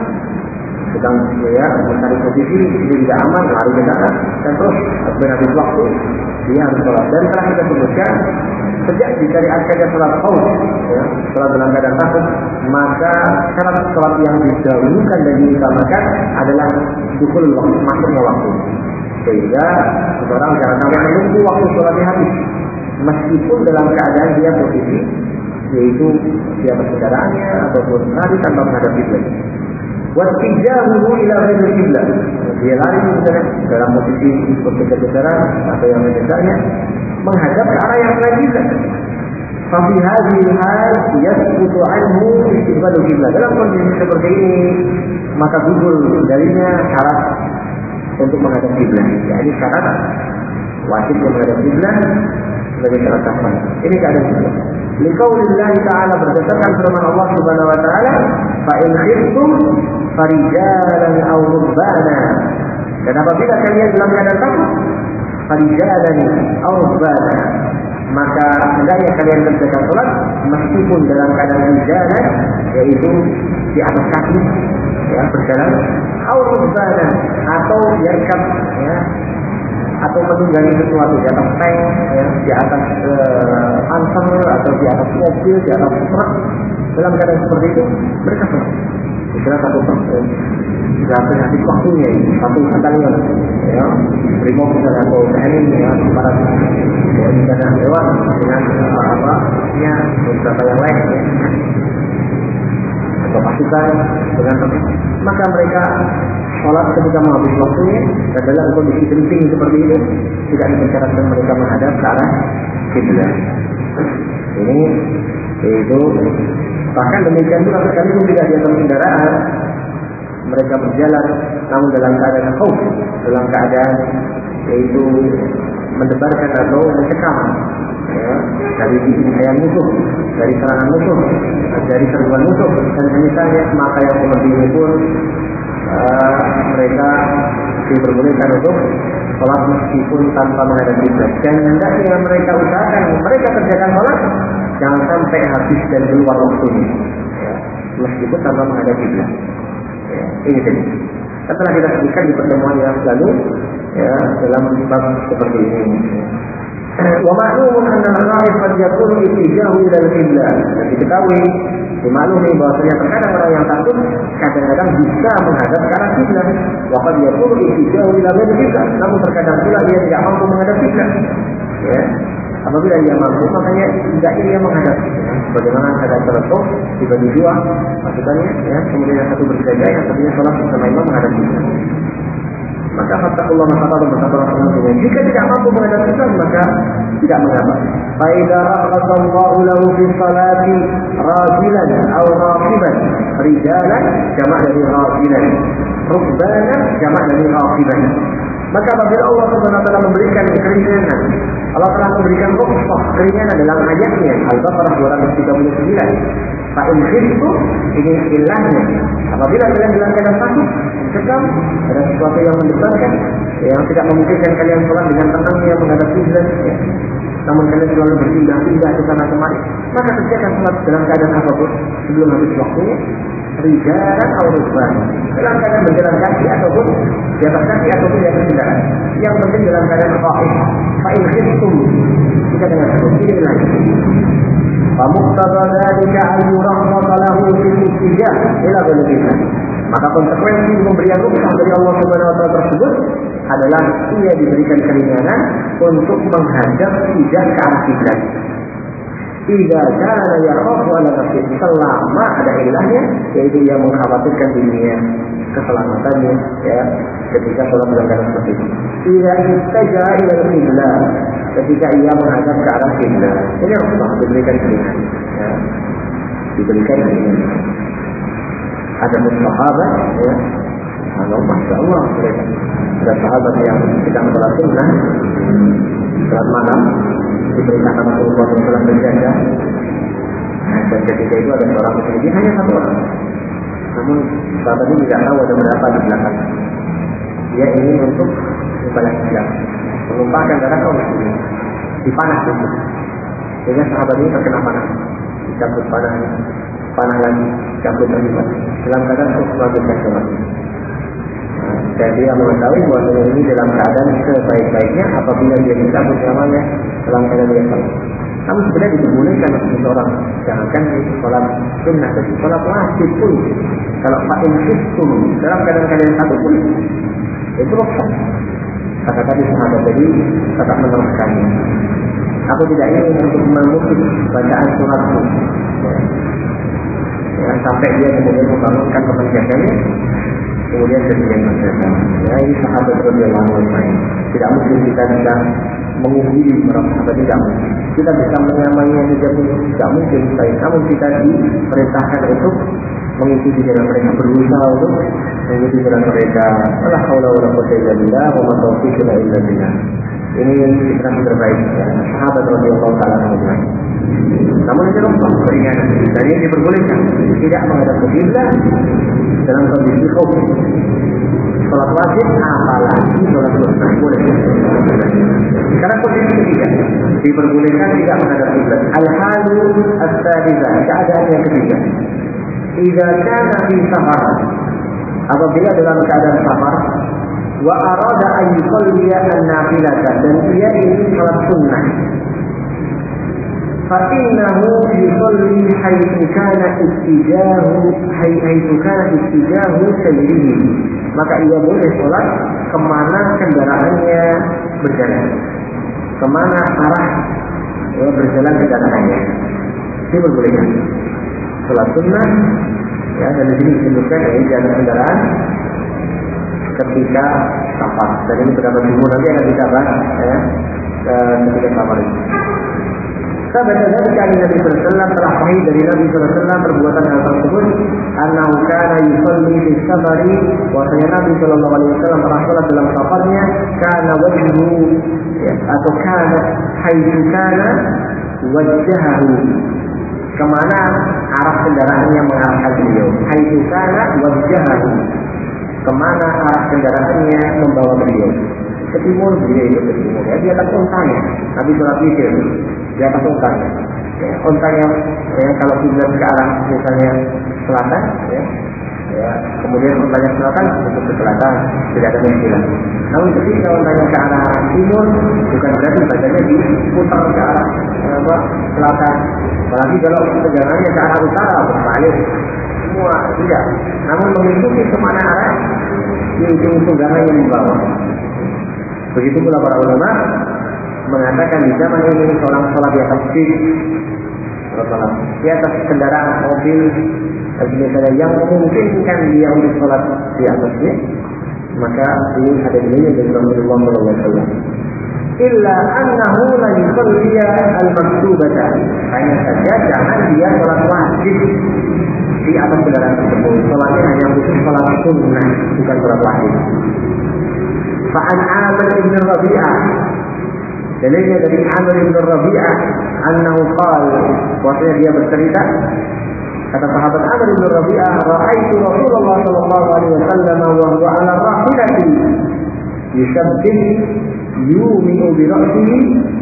sedang ya mencari posisi, dia tidak aman, lari ke sana, dan terus habis waktu dia harus sholat. Dan telah kita sebutkan sejak disyariatkannya sholat khauf, ya, sholat dalam keadaan takut, maka syarat sholat yang didahulukan dan diutamakan adalah dukul waktu, masuknya waktu. Sehingga seseorang jangan sampai menunggu waktu sholatnya habis, meskipun dalam keadaan dia posisi, yaitu dia bersaudaranya ataupun lari tanpa menghadap kiblat. Wattijahuhu ila ghairil kiblat, dia lari misalnya dalam posisi bergeser-geseran atau yang sekitarnya menghadap ke arah yang selain kiblat. Fa fi hadhihi hal yasqutu anhu istiqbalul kiblat. Dalam kondisi seperti ini maka gugur darinya syarat untuk menghadap kiblat. Jadi syarat wajib menghadap kiblat sebagai syarat sah. Ini keadaan kiblat. Liqaulillah ta'ala, berdasarkan firman Allah Subhanahu wa taala, fa in khiftum farijalan aw rukbana. Dan apabila kalian dalam keadaan takut, farijalan aw rukbana, maka hendaknya kalian kerjakan salat meskipun dalam keadaan rijalan, yaitu di atas kaki, ya, berjalan, aw rukbana, atau yarkab, ya, atau menunggangi sesuatu di atas tank, ya, di atas uh, pansel atau di atas mobil, di atas truk. Dalam keadaan seperti itu mereka sholat. Kira satu persen, sudah berhati waktunya ini, satu batalion, ya, Brimob misalnya atau T N I, ya, para ya, misalnya lewat dengan uh, apa, ya, beberapa yang lain, ya, atau pasukan dengan maka mereka sholat ketika menghabis waktunya dan dalam kondisi genting seperti itu tidak dipercayakan mereka menghadap ke arah kiblat. Ini itu bahkan demikian juga sekalipun tidak di atas kendaraan, mereka berjalan namun dalam keadaan khauf, dalam keadaan yaitu mendebarkan atau mencekam ya, dari incaran musuh, dari serangan musuh, dari serbuan musuh dan semisalnya, maka yang seperti ini pun uh, mereka diperbolehkan untuk sholat meskipun tanpa menghadap kiblat. Dan hendaknya mereka usahakan mereka kerjakan sholat jangan sampai habis dan keluar waktunya ya, meskipun tanpa menghadap kiblat ya, ini tadi setelah kita sebutkan di pertemuan yang lalu ya, dalam bab seperti ini. Wa ma'lumun anna al-ghaib qad yakunu ittijahu ila al-qiblah. Dan diketahui, dimaklumi bahwasanya terkadang orang yang takut kadang-kadang bisa menghadap ke arah kiblat. Wa qad yakunu ittijahu ila al-qiblah. Namun terkadang pula dia tidak mampu menghadap kiblat. Ya. Apabila dia mampu, makanya tidak ia menghadap. Ya. Bagaimana keadaan terletak dibagi dua, maksudnya ya, kemudian yang satu berjaga, yang satunya sholat bersama imam menghadap kiblat. Maka fattakullah masalah bersabar semuanya. Jika tidak mampu menghadap kiblat maka tidak mengapa. Fa idza raqasallahu lahu fi salati rajilan aw raqiban, rijalan jamak dari rajilan, rukbanan jamak dari raqiban. Maka apabila Allah Subhanahu wa taala memberikan keringanan, Allah telah memberikan rukhsah keringanan dalam ayatnya Al-Baqarah dua ratus tiga puluh sembilan. Fa in khiftum, ini ilahnya. Apabila kalian dalam keadaan takut, mencekam, ada sesuatu yang mendebarkan, yang tidak memungkinkan kalian sholat dengan tenangnya menghadap kiblat, ya. Namun kalian selalu berpindah-pindah ke sana kemari, maka kerjakan sholat dalam keadaan apapun sebelum habis waktunya, rijalan atau rukban, dalam keadaan berjalan kaki ataupun di atas kaki ataupun di atas kendaraan. Yang penting dalam keadaan qaim. Fa in khiftum, kita dengan sebut ini lagi. Famuqtada dzalika an yurakhasa lahu fil ittijah ila ghairillah. Maka konsekuensi pemberian rukhsah dari Allah Subhanahu wa taala tersebut adalah ia diberikan keringanan untuk menghadap tidak ke arah kiblat. Jika kana yakhafu ala nafsihi, selama ada ilahnya, yaitu ia mengkhawatirkan dirinya, keselamatannya ya, ketika sholat dalam keadaan seperti itu. Jika istaja ila kiblat, ketika ia menghadap ke arah kiblat, ini rukhsah diberikan keringanan ya, diberikan keringanan. Ada sahabat ya, Allah masya Allah mereka ada sahabat yang sedang sholat sunnah sholat malam diperintahkan Rasulullah shallallahu alaihi wasallam berjaga, dan ketika itu ada seorang muslim, hanya satu orang, namun sahabat ini tidak tahu ada berapa di belakang. Dia ingin untuk membalas dendam, menumpahkan darah kaum muslimin, dipanah itu, sehingga sahabat ini terkena panah, dicabut panahnya, panah lagi, cabut lagi panah, dalam keadaan terus melanjutkan sholat. Dan dia mengetahui bahwa ini dalam keadaan sebaik-baiknya apabila dia dicabut nyawanya dalam keadaan dia sholat. Namun sebenarnya diperbolehkan untuk seseorang, jangankan sholat sunnah, tapi sholat wajib pun, kalau fa'in khiftum dalam keadaan-keadaan satu pun itu rukhsah. Kata tadi sahabat tadi tetap meneruskannya. Aku tidak ingin untuk memutus bacaan suratku ya. Ya, sampai dia kemudian membangunkan penjaganya, kemudian kemudian berjaga. Ya, ini sahabat radhiyallahu anhu. Tidak mungkin kita bisa mengumpuli para sahabat, tidak mungkin. Kita bisa menyamainya saja pun tidak mungkin. Baik, namun kita diperintahkan untuk mengikuti jalan mereka, berusaha untuk mengikuti jalan mereka. La haula wala quwwata illa billah wa ma taufiquna illa billah. Ini inspirasi terbaik ya, sahabat radhiyallahu taala anhum. Namun itu rukhsah keringanan, dan ini diperbolehkan tidak menghadap kiblat dalam kondisi khauf. Salat wajib apalagi salat sunnah boleh. Sekarang kondisi ketiga diperbolehkan tidak menghadap kiblat. Al-halu as-sadisah, keadaan yang ketiga. Jika kana fi safar, apabila dalam keadaan safar, wa arada an yusalliya an-nafilata, dan ia ingin salat sunnah, fa innahu yusalli haitsu kana ittijahu haitsu kana ittijahu sayrihi, maka ia boleh salat kemana kendaraannya berjalan, kemana arah ya, berjalan kendaraannya. Ini diperbolehkan salat sunnah ya, dan di sini disebutkan ya, di atas kendaraan ketika safar. Dan ini pendapat jumhur, nanti akan kita bahas ya, ketika safar ini. Sahabat dari Nabi sallallahu alaihi wasallam telah sahih dari Nabi sallallahu alaihi wasallam perbuatan hal tersebut, annahu kana yusalli fi safari, bahwasanya Nabi sallallahu alaihi wasallam pernah salat dalam safarnya, kana wajhu ya, atau kana haitsu kana wajhahu, kemana arah kendaraannya mengarahkan beliau. Haitsu kana wajhahu, kemana arah kendaraannya membawa beliau. Ke timur, beliau itu ke timur. Ya, di atas ontanya. Nabi sholat witir di atas ontanya. Ya, ontanya ya, kalau kiblat ke arah misalnya selatan, ya, ya, kemudian ontanya selatan untuk ke selatan, tidak ada masalah. Namun ketika ontanya ke arah timur, bukan berarti badannya diputar ke arah apa, selatan. Apalagi kalau pegangannya ke arah utara, berbalik semua tidak. Namun mengikuti kemana arah ujung tunggangan yang dibawa. Begitu pula para ulama mengatakan di zaman ini seorang sholat di atas bis, di atas kendaraan mobil, misalnya yang memungkinkan dia untuk sholat di atasnya, maka ini ada nilainya dari Rasulullah shallallahu alaihi wasallam. Illa annahu la yusalliya al-maktubata, hanya saja jangan dia sholat wajib di atas kendaraan tersebut. Sholatnya hanya khusus sholat sunnah, bukan sholat wajib. Fa'an Amir ibn Rabi'ah, dalilnya dari Amir ibn Rabi'ah, annahu qala, bahwasanya dia bercerita, kata sahabat Amir ibn Rabi'ah, ra'aitu Rasulullah sallallahu alaihi wasallam wa huwa 'ala rahilati yusabbih yumi'u bi ra'sihi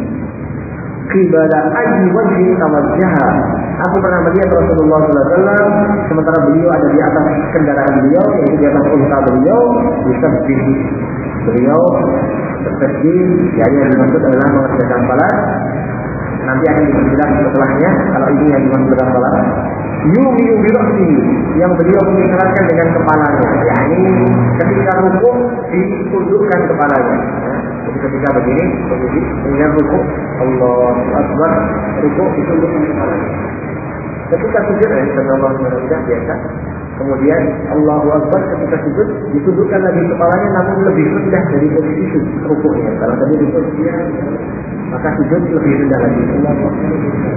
qibala ayyi wajhin tawajjaha. Aku pernah melihat Rasulullah sallallahu alaihi wasallam sementara beliau ada di atas kendaraan beliau, yaitu di atas unta beliau, yusabbih, beliau bertasbih, jadi yang dimaksud adalah mengerjakan salat. Nanti akan dijelaskan setelahnya kalau ini yang dimaksud dengan salat. Yumi'u bi ra'sihi, yang beliau mengisyaratkan dengan kepalanya, yakni ketika rukuk ditundukkan kepalanya. Jadi ketika begini, begini, dengan rukuk, Allahu Akbar, rukuk ditundukkan kepalanya. Ketika sujud, ini Allah subhanahu wa taala biasa. Kemudian Allahu Akbar, ketika sujud ditundukkan lagi kepalanya, namun lebih rendah dari posisi sujud rukuknya. Kalau tadi rukuk dia, maka sujud lebih rendah lagi. Allahu Akbar.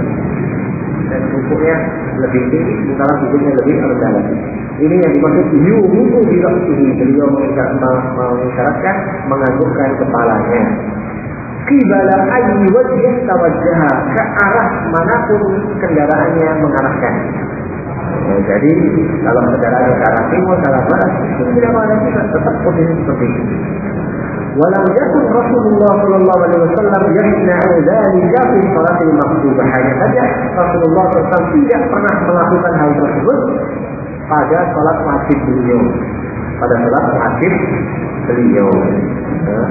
Dan rukuknya lebih tinggi, sementara sujudnya lebih rendah lagi. Ini yang dimaksud yu'u bi ra'sihi, beliau mengisyaratkan menganggukkan kepalanya. Qibala ayyi wajhin tawajjaha, ke arah manapun kendaraannya mengarahkan. Ya, jadi kalau kendaraannya ke arah timur, ke arah barat, itu tidak ada juga, tetap posisi seperti itu. Walau yakun Rasulullah sallallahu alaihi wasallam yasna'u dzalika fi salatil maktubah, hanya saja Rasulullah sallallahu alaihi wasallam tidak pernah melakukan hal tersebut pada salat wajib beliau, pada salat wajib beliau. Ya.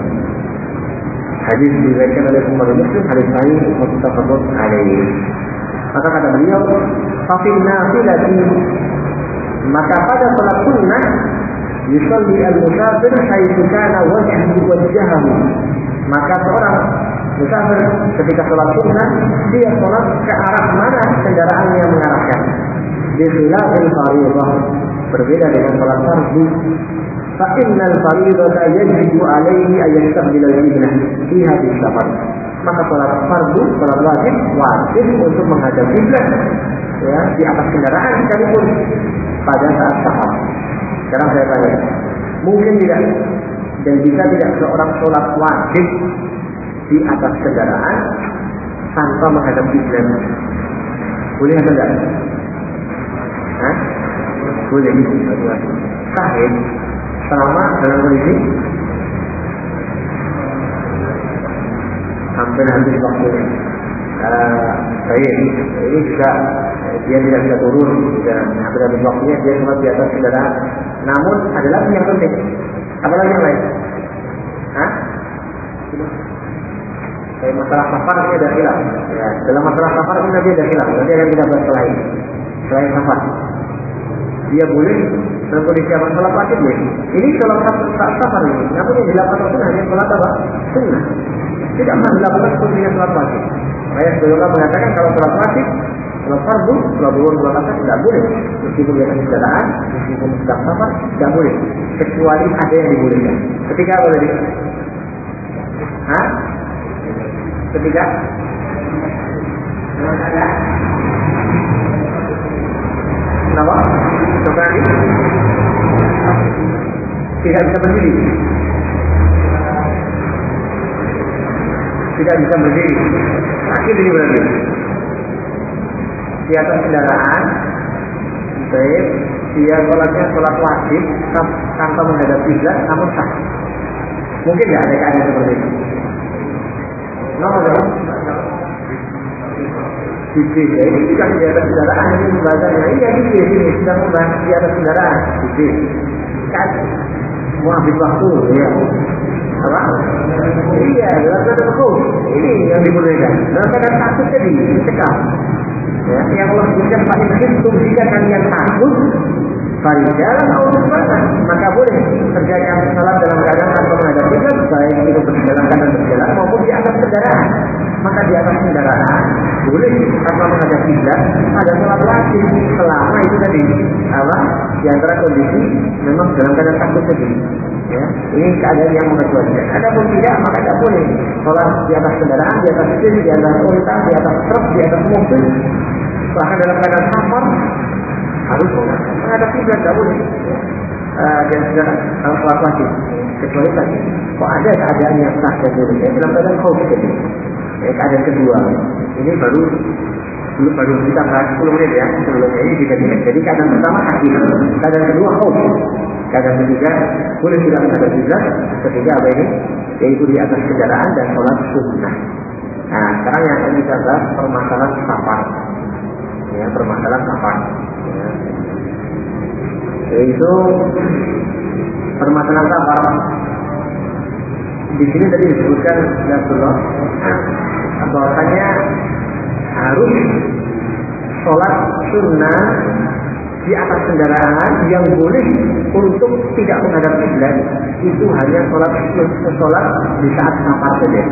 Hadis diriwayatkan oleh Bukhari Muslim, hadis sahih muttafaqun alaih. Maka kata beliau, fafil nafilati, maka pada salat sunnah, yusalli al-musafir haitsu kana wajhu wajhahu, maka seorang musafir ketika salat sunnah dia salat ke arah mana kendaraannya mengarahkan. Di khilafil fardhah, berbeda dengan salat fardu. Fa innal fardhata yajibu alaihi an yastaqbil al-qiblah fi hadhihi safar. Maka salat fardu, salat wajib, wajib untuk menghadap kiblat, ya, di atas kendaraan sekalipun pada saat safar. Sekarang saya tanya, mungkin tidak dan bisa tidak seorang sholat wajib di atas kendaraan tanpa menghadap kiblat? Boleh atau tidak? Hah? Boleh. Sahih selama dalam kondisi hampir habis waktunya. Uh, baik, ini juga dia tidak bisa turun dan hampir habis waktunya dia sholat di atas kendaraan. Namun ada lagi yang penting. Apa lagi yang lain? Hah? Kayak masalah safar ini ada khilaf. Ya, dalam masalah safar ini nanti ada khilaf. Nanti akan kita bahas selain selain safar. Dia boleh dalam kondisi apa? Sholat wajib boleh. Ini sholat safar ini. Namun yang dilakukan itu hanya sholat apa? Sunnah. Tidak pernah dilakukan kondisinya sholat wajib. Makanya sebelumnya mengatakan kalau sholat wajib Kalau fardu, kalau dua dua rakaat tidak boleh. Meskipun di atas kendaraan, meskipun sedang safar, tidak boleh. Kecuali ada yang dibolehkan. Ketika apa tadi? Hah? Ketika? Kenapa? Coba lagi. Tidak bisa berdiri. Tidak bisa berdiri. Sakit ini berarti. Di atas kendaraan, baik, dia sholatnya sholat wajib tanpa menghadap kiblat, namun sah. Mungkin nggak ada keadaan seperti itu? Kenapa dong? Bibir, ya ini juga di atas kendaraan ini pembahasannya. Iya bibir ini sedang membahas di atas kendaraan. Bibir, kan? Mau habis waktu, ya. Apa? Iya, dalam keadaan hukum. Ini yang dibolehkan. Dalam keadaan takut tadi, dicekam. Ya, yang Allah sebutkan Pak Ibrahim, jika kalian takut, farijalan atau rukbanan, maka boleh kerjakan salat dalam keadaan tanpa menghadap kiblat, baik itu dalam keadaan berjalan maupun di atas kendaraan. Maka di atas kendaraan boleh tanpa menghadap kiblat ada salat wajib selama itu tadi apa? Di antara kondisi memang dalam keadaan takut tadi. Ya, ini keadaan yang mengecualikan. Adapun tidak, maka tidak boleh salat di atas kendaraan, di atas bis, di atas unta, di atas truk, di atas mobil. Bahkan dalam keadaan safar harus menghadap kiblat, tidak boleh. Uh, dan segala hal sholat wajib kecuali tadi. Kok ada keadaan yang sah dan boleh? Ya, dalam keadaan khauf tadi. Ya, keadaan kedua ini baru belum baru kita bahas sepuluh menit ya sebelumnya ini juga tidak. Jadi keadaan pertama sakit, keadaan kedua khauf, keadaan ketiga boleh tidak menghadap kiblat, ketiga apa ini? Yaitu di atas kendaraan dan sholat sunnah. Nah, sekarang yang akan kita bahas permasalahan safar. Ya, permasalahan safar. Ya. Yaitu permasalahan safar. Di sini tadi disebutkan Rasulullah bahwasanya harus sholat sunnah di atas kendaraan yang boleh untuk tidak menghadap kiblat itu hanya sholat sholat di saat safar saja.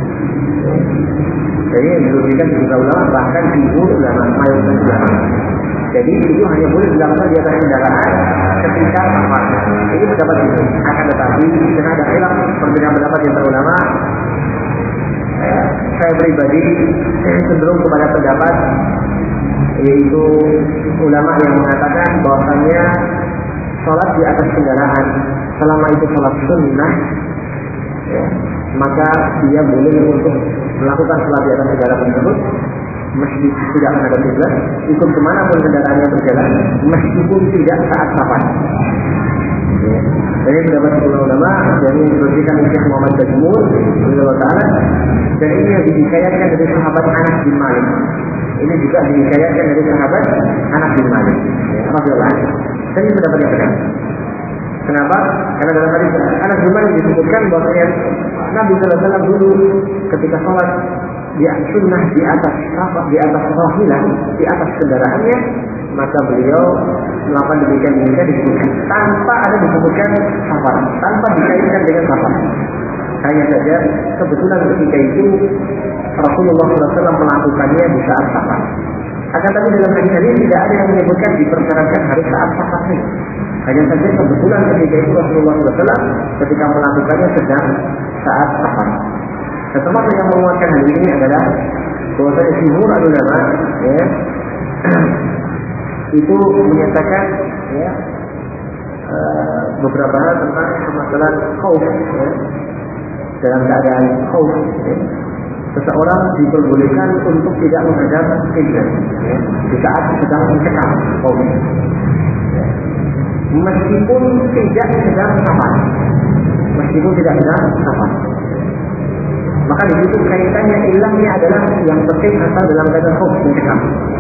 Jadi yang dirugikan juga ulama, bahkan jumhur ulama, mayoritas ulama. Jadi itu hanya boleh dilakukan di atas kendaraan ketika safar. Ini pendapat itu. Akan tetapi karena ada khilaf perbedaan pendapat yang ulama, saya, saya pribadi cenderung kepada pendapat yaitu ulama yang mengatakan bahwasanya sholat di atas kendaraan selama itu sholat sunnah, ya, maka dia boleh untuk melakukan sholat di atas kendaraan tersebut meski tidak menghadap kiblat, ikut kemanapun kendaraannya berjalan, meskipun tidak saat safar. Ya. Jadi pendapat ulama yang diberikan Syekh Muhammad Tajmur, Alhamdulillah Taala, dan ini yang dihikayatkan dari sahabat Anas bin Malik. Ini juga dihikayatkan dari sahabat Anas bin Malik. Alhamdulillah. Dan ini pendapat yang benar. Kenapa? Karena dalam hadis Anas bin Malik disebutkan bahwa Nabi Sallallahu Alaihi Wasallam dulu ketika sholat di sunnah di atas apa di atas rahilah, di atas kendaraannya, maka beliau melakukan demikian demikian disebutkan tanpa ada disebutkan safar, tanpa dikaitkan dengan safar. Hanya saja kebetulan ketika itu Rasulullah shallallahu alaihi wasallam melakukannya di saat safar. Akan tapi dalam hadis ini tidak ada yang menyebutkan dipersyaratkan harus saat safar ini. Hanya saja kebetulan ketika itu Rasulullah shallallahu alaihi wasallam ketika melakukannya sedang saat safar. Termasuk yang menguatkan hal ini adalah bahwasanya jumhur ulama ya itu menyatakan ya uh, beberapa hal tentang permasalahan khauf ya. Dalam keadaan khauf ya, seseorang diperbolehkan untuk tidak menghadap kiblat ya, di saat sedang mencekam khauf ya. Meskipun tidak sedang safar, meskipun tidak sedang safar. Maka di situ kaitannya ilahnya adalah yang penting asal dalam keadaan khauf mencekam.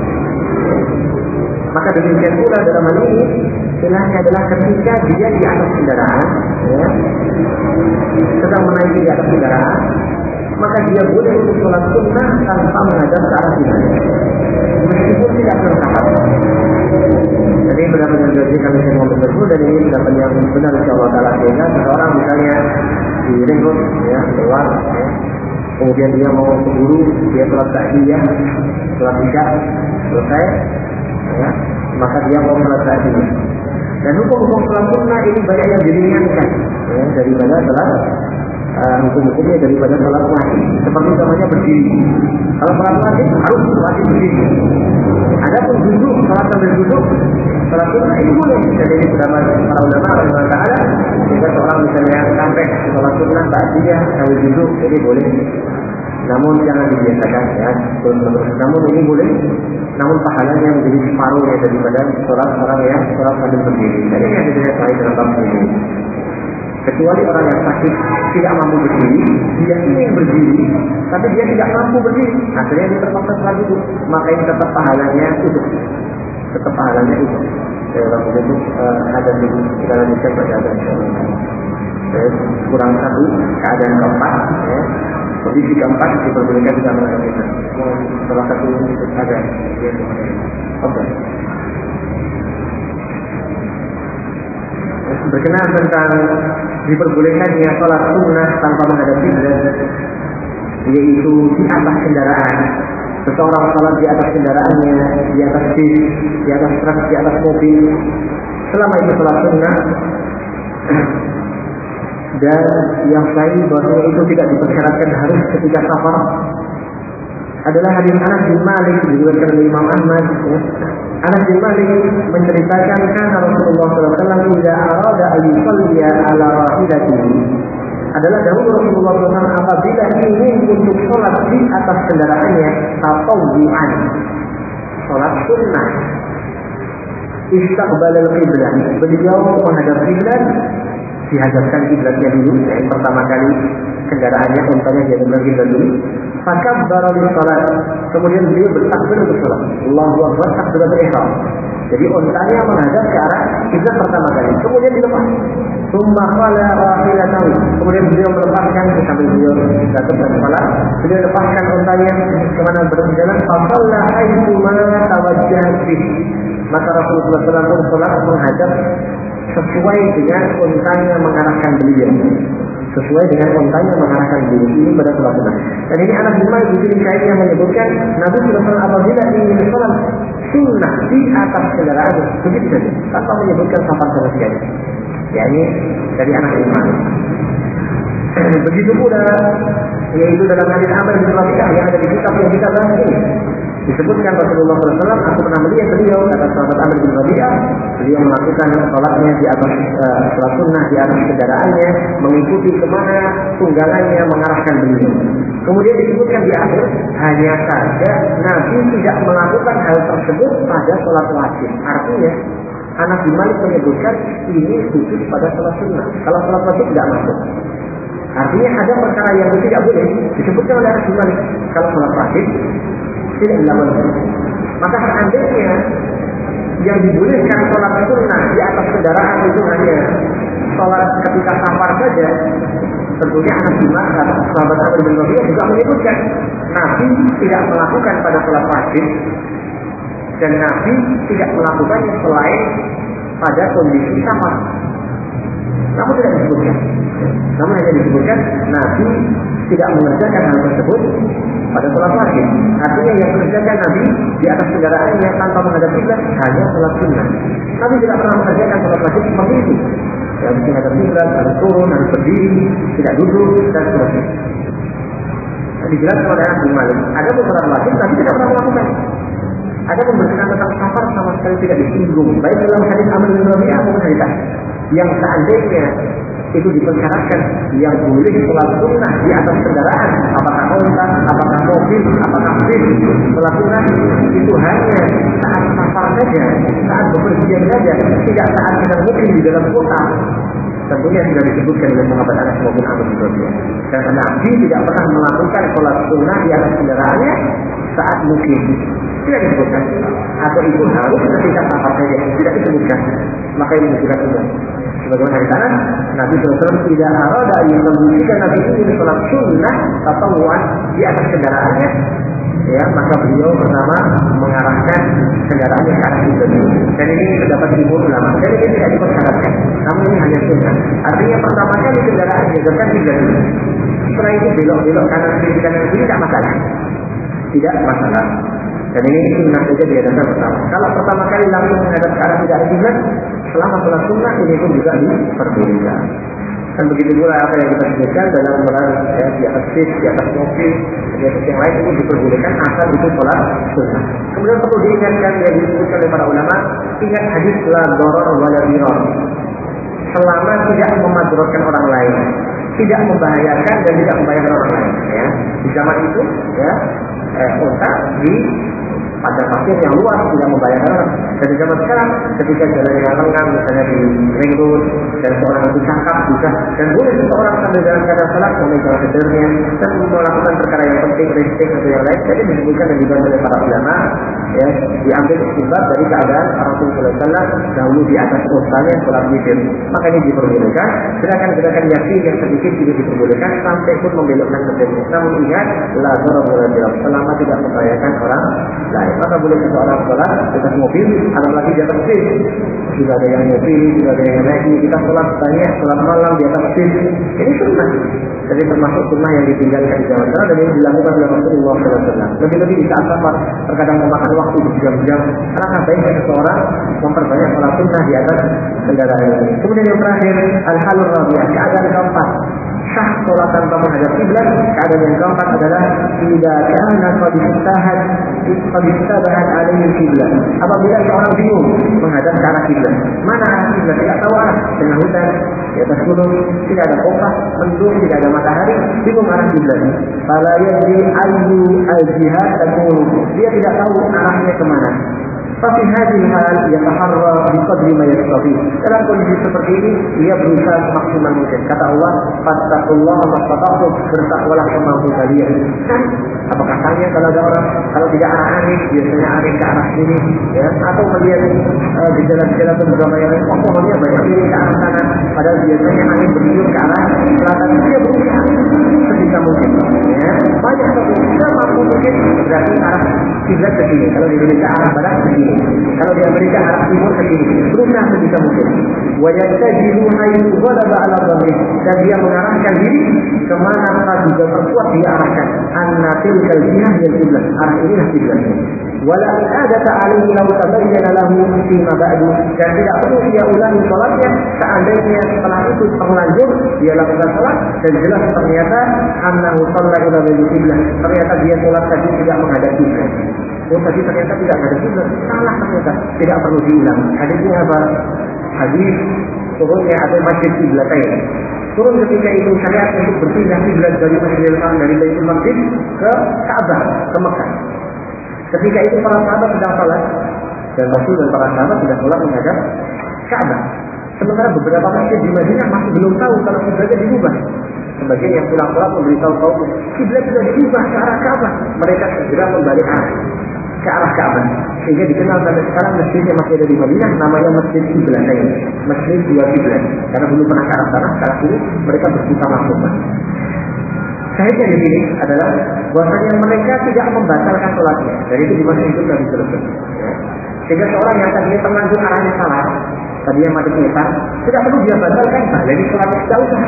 Maka demikian pula dalam hal ini ilahnya adalah ketika dia di atas kendaraan, ya, sedang menaiki di atas kendaraan, maka dia boleh untuk sholat sunnah tanpa menghadap ke arah kiblat, meskipun tidak bersafar. Jadi pendapat yang jadi kami semua betul dan ini pendapat yang benar insyaallah taala. Sehingga seseorang misalnya di ring road ya keluar ya, kemudian dia mau keburu, dia sholat ta'ziyah, sholat isya selesai, ya, maka dia mau sholat ta'ziyah. Dan hukum-hukum sholat sunnah ini banyak yang diringankan, ya, daripada sholat uh, hukum-hukumnya daripada sholat wajib. Seperti namanya berdiri. Kalau sholat wajib harus wajib berdiri. Adapun duduk, sholat sambil duduk, sholat sunnah ini boleh. Jadi beberapa para ulama mengatakan jika seorang misalnya sampai sholat sunnah ta'ziyah sambil duduk, ini boleh. Namun jangan dibiasakan, ya. Namun ini boleh. Namun pahalanya menjadi separuhnya daripada sholat orang yang sholat sambil berdiri. Dan ini yang tidak baik dalam bab ini. Kecuali orang yang sakit tidak mampu berdiri, dia ingin berdiri, tapi dia tidak mampu berdiri, akhirnya dia terpaksa sholat duduk, maka ini tetap pahalanya utuh, tetap pahalanya utuh. Dalam itu uh, ada di kita lanjutkan pada ada kurang satu keadaan keempat, ya. Kondisi keempat diperbolehkan kita melakukan salah satu ada ya, oke. Berkenaan tentang diperbolehkannya sholat sunnah tanpa menghadap kiblat, yaitu di atas kendaraan. Seseorang sholat di atas kendaraannya, di atas bis, di atas truk, di atas mobil, selama itu sholat sunnah. Dan yang sahih bahwa itu tidak dipersyaratkan harus ketika safar adalah hadis Anas bin Malik diriwayatkan oleh Imam Ahmad. Anas bin Malik menceritakan karena Rasulullah shallallahu alaihi wasallam jika arada an yusalli ala rahilatihi, adalah dahulu Rasulullah shallallahu alaihi wasallam apabila ingin untuk sholat di atas kendaraannya tatawuan, sholat sunnah, istaqbala al-qiblah, beliau menghadap kiblat, dihadapkan kiblatnya dulu, yang pertama kali kendaraannya untanya dihadapkan kiblat dulu. Fakabbara li salat, kemudian beliau bertakbir untuk salat. Allahu akbar, takbiratul ihram. Jadi untanya menghadap ke arah kiblat pertama kali, kemudian dilepas. Tsumma qala rahilatahu, kemudian beliau melepaskan sambil beliau datang ke salat, beliau lepaskan untanya kemana berjalan. Faqalla haitsu ma tawajjaha bih, maka Rasulullah shallallahu alaihi wasallam salat menghadap sesuai dengan untanya mengarahkan beliau, sesuai dengan untanya mengarahkan beliau. Ini pada sholat sunnah. Dan ini Anas bin Malik di sini yang menyebutkan Nabi sallallahu alaihi wasallam apabila ingin sholat sunnah di atas kendaraan begitu saja, tanpa menyebutkan safar sama sekali. Ya, ini dari Anas bin Malik. Begitu pula yaitu dalam hadis Amr bin Rabi'ah yang ada di kitab yang kita bahas ini. Disebutkan Rasulullah shallallahu alaihi wasallam, aku pernah melihat beliau, kata sahabat Amr bin Rabi'ah, beliau melakukan sholatnya di atas uh, sholat sunnah di atas kendaraannya, mengikuti kemana tunggangannya mengarahkan beliau. Kemudian disebutkan di akhir, hanya saja Nabi tidak melakukan hal tersebut pada sholat wajib. Artinya Anas bin Malik menyebutkan ini khusus pada sholat sunnah. Kalau sholat wajib tidak masuk. Artinya ada perkara yang tidak boleh disebutkan oleh Anas bin Malik. Kalau sholat wajib tidak dilakukan. Maka seandainya yang dibolehkan sholat sunnah di atas kendaraan itu hanya sholat ketika safar saja, tentunya Anas bin Malik, sahabat Amr bin Rabi'ah juga menyebutkan Nabi tidak melakukan pada sholat wajib dan Nabi tidak melakukannya selain pada kondisi safar. Namun tidak disebutkan. Namun hanya disebutkan Nabi tidak mengerjakan hal tersebut pada sholat wajib. Artinya yang mengerjakan Nabi di atas kendaraannya tanpa menghadap kiblat hanya sholat sunnah. Nabi tidak pernah mengerjakan sholat wajib seperti itu. Yang menghadap kiblat, harus turun, harus berdiri, tidak duduk dan seterusnya. Dijelaskan oleh Anas bin Malik. Ada beberapa wajib Nabi tidak pernah melakukan. Ada pemberitahuan tentang safar sama sekali tidak disinggung, baik dalam hadis Amr bin Rabi'ah maupun hadis yang seandainya itu dipersyaratkan yang boleh sholat sunnah di atas kendaraan, apakah onta, apakah mobil, apakah bis, sholat sunnah itu hanya saat safar saja, saat bepergian saja, tidak saat sedang mukim di dalam kota. Tentunya sudah disebutkan oleh sahabat Anas maupun Amr bin Rabi'ah. Karena Nabi tidak pernah melakukan sholat sunnah di atas kendaraannya saat mukim. Tidak disebutkan. Atau itu harus ketika safar saja. Tidak disebutkan. Maka ini juga sudah. Sebagaimana dari sana, Nabi shallallahu alaihi wasallam tidak arada jika Nabi ingin sholat sunnah tatawuan di atas kendaraannya, ya maka beliau pertama mengarahkan kendaraannya ke arah kiblat. Dan ini terdapat jumhur ulama. Dan ini tidak dipersyaratkan. Namun ini hanya sunnah. Artinya pertama kali kendaraan dihadapkan kiblat dulu. Setelah itu belok-belok kanan kiri kanan kiri tidak masalah, tidak masalah. Dan ini sunnah saja di dasar pertama. Kalau pertama kali langsung menghadap ke arah tidak ada kiblat, selama sholat sunnah ini pun juga diperbolehkan. Dan begitu pula apa yang kita sebutkan dalam sholat ya, di atas bis, di atas mobil, di atas yang lain itu diperbolehkan asal itu sholat sunnah. Kemudian perlu diingatkan yang disebutkan oleh para ulama, ingat hadis la doror wala dirar. Selama tidak memadrotkan orang lain, tidak membahayakan dan tidak membahayakan orang lain. Ya. Di zaman itu, ya, eh, unta di pada pasir yang luas tidak membahayakan orang. Dan di zaman sekarang, ketika jalan yang lengang, misalnya di ring road, dan seorang itu cakap bisa, dan boleh seseorang sambil dalam keadaan salat memegang sedernya dan melakukan perkara yang penting, resting atau yang lain. Jadi disebutkan dan dibantu oleh para ulama, ya, diambil istimbat dari keadaan Rasulullah shallallahu alaihi wasallam dahulu di atas untanya sholat witir. Maka ini diperbolehkan. Gerakan-gerakan yakin yang sedikit juga diperbolehkan sampai pun membelokkan sedernya. Namun ingat, la doror wala dirar, selama tidak membahayakan orang lain. Maka boleh seseorang sholat di atas mobil, apalagi di atas bis. Juga ada yang mobil, juga ada yang naik. Kita sholat banyak, sholat malam di atas bis. Ini sunnah. Jadi termasuk sunnah yang ditinggalkan di zaman sekarang dan ini dilakukan oleh Rasulullah shallallahu alaihi wasallam. Lebih-lebih di saat safar, terkadang memakan waktu berjam-jam. Karena baiknya seseorang memperbanyak sholat sunnah di atas kendaraan ini. Kemudian yang terakhir, al-halur rabi'ah, keadaan keempat. Sah sholat tanpa menghadap kiblat. Keadaan yang keempat adalah tidak kana qad istahat qad istabahat alaihi kiblat. Apabila seorang bingung menghadap ke arah kiblat, mana arah kiblat, tidak tahu arah, tengah hutan, di atas gunung, tidak ada kompas, mendung, tidak ada matahari, bingung arah kiblat. Fala yadri ayyu al-jihad takunu. Dia tidak tahu arahnya kemana. Tapi hadil hal yataharra biqadri ma yastati. Dalam kondisi seperti ini dia berusaha semaksimal mungkin. Kata Allah, fattaqullaha mastata'tum, bertakwalah semampu kalian. Dan apakah kalian kalau ada orang kalau tidak arah angin biasanya angin ke arah sini, ya, atau melihat uh, gejala-gejala beberapa yang lain, oh pohonnya banyak ini ke arah sana, padahal biasanya angin bertiup ke arah selatan. Dia berusaha sebisa mungkin, ya, banyak sebisa mampu mungkin berarti arah kiblat ke sini. Kalau di Indonesia arah barat ke sini, kalau di Amerika arah timur ke sini, berusaha sebisa mungkin. Wa yastajibu haythu ghalaba ala dhanni, dan dia mengarahkan diri kemana praduga terkuat dia arahkan. An-natil kal-jihah yang kiblat, arah inilah kiblatnya. Wala adata alaihi law tabayyana lahu fi ma ba'du, dan tidak perlu dia ulangi salatnya seandainya setelah itu terlanjur dia lakukan salat dan jelas ternyata annahu shalla ila kiblat, ternyata dia salat tadi tidak menghadap kiblat. Oh tadi ternyata tidak ada kiblat, salah ternyata, tidak perlu diulang. Hadisnya apa? Hadis turunnya atau masjid kiblatain. Turun ketika itu syariat untuk berpindah kiblat dari Masjidil Haram, dari Baitul Maqdis ke Ka'bah, ke Mekah. Ketika itu para sahabat sedang salat dan Rasul dan para sahabat sedang salat menghadap Ka'bah. Sementara beberapa masjid di Madinah masih belum tahu kalau kiblatnya diubah. Sebagian yang pulang salat memberitahu kaum kiblat sudah diubah ke arah Ka'bah. Mereka segera membalik arah ke arah Ka'bah, sehingga dikenal sampai sekarang masjidnya masih ada di Madinah, namanya Masjid Kiblatain, Masjid dua kiblat, karena belum pernah ke arah sana, ke arah sini mereka bersifat langsung. Sahihnya di sini adalah bahwasanya mereka tidak membatalkan sholatnya, dan itu di masa itu sudah diselesaikan. Ya. Sehingga seorang yang tadinya terlanjur arahnya salah, tadinya mati nyetar, tidak perlu dia batalkan, nah, jadi sholatnya tidak usah.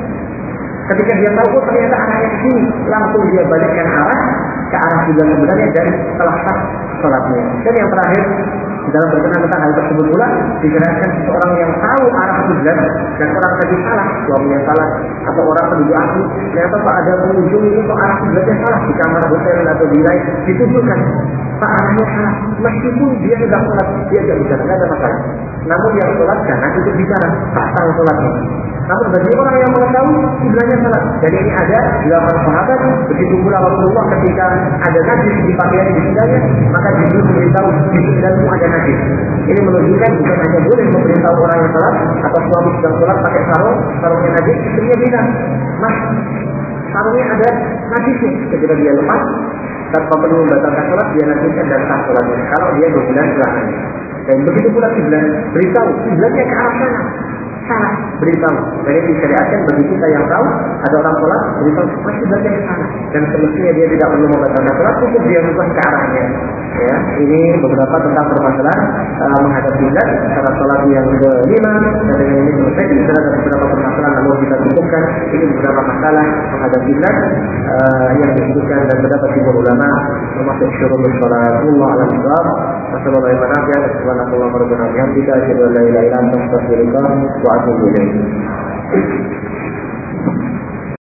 Ketika dia tahu oh, ternyata arahnya ke sini, langsung dia balikkan arah ke arah kiblat sebenarnya dan telah sah sholatnya. Dan yang terakhir, dalam berkenaan tentang hal tersebut pula dijelaskan seorang yang tahu arah kiblat dan orang tadi salah, suaminya salah atau orang penduduk asli, ternyata Pak ada pengunjung ini kok arah kiblatnya salah di kamar hotel atau di lain, ditunjukkan Pak arahnya salah, meskipun dia tidak sholat, dia tidak bicara, tidak ada masalah. Namun yang sholat jangan itu bicara, batal sholatnya. Namun bagi orang yang mengetahui kiblatnya salah, dan ini ada delapan sahabat, begitu pula Rasulullah ketika ada najis di pakaian di sebelahnya, maka Jibril memberitahu di sebelahmu ada najis. Ini menunjukkan bukan hanya boleh memberitahu orang yang salat atau suami sedang salat pakai sarung, sarungnya najis, istrinya bilang, Mas, sarungnya ada najisnya. Ketika dia lepas, tanpa perlu membatalkan salat, dia najiskan dan sah salatnya. Kalau dia berbulan belakangan. Dan begitu pula kiblat, beritahu kiblatnya ke arah sana. salah, beritahu. Jadi disyariatkan bagi kita yang tahu ada orang sholat, beritahu masih baca yang salah. Dan semestinya dia tidak perlu membatalkan sholat, cukup dia rubah ke arahnya. Ya, ini beberapa tentang permasalahan uh, menghadap kiblat, cara sholat yang kelima, dan dengan ini selesai. Kita ada beberapa permasalahan lalu kita cukupkan. Ini beberapa masalah menghadap kiblat uh, yang disebutkan dan terdapat di ulama termasuk syurul sholat. Allah alam shawab. Wassalamualaikum warahmatullahi wabarakatuh. Kita asyhadu an la ilaha illa anta astaghfiruka wa atubu ilaik.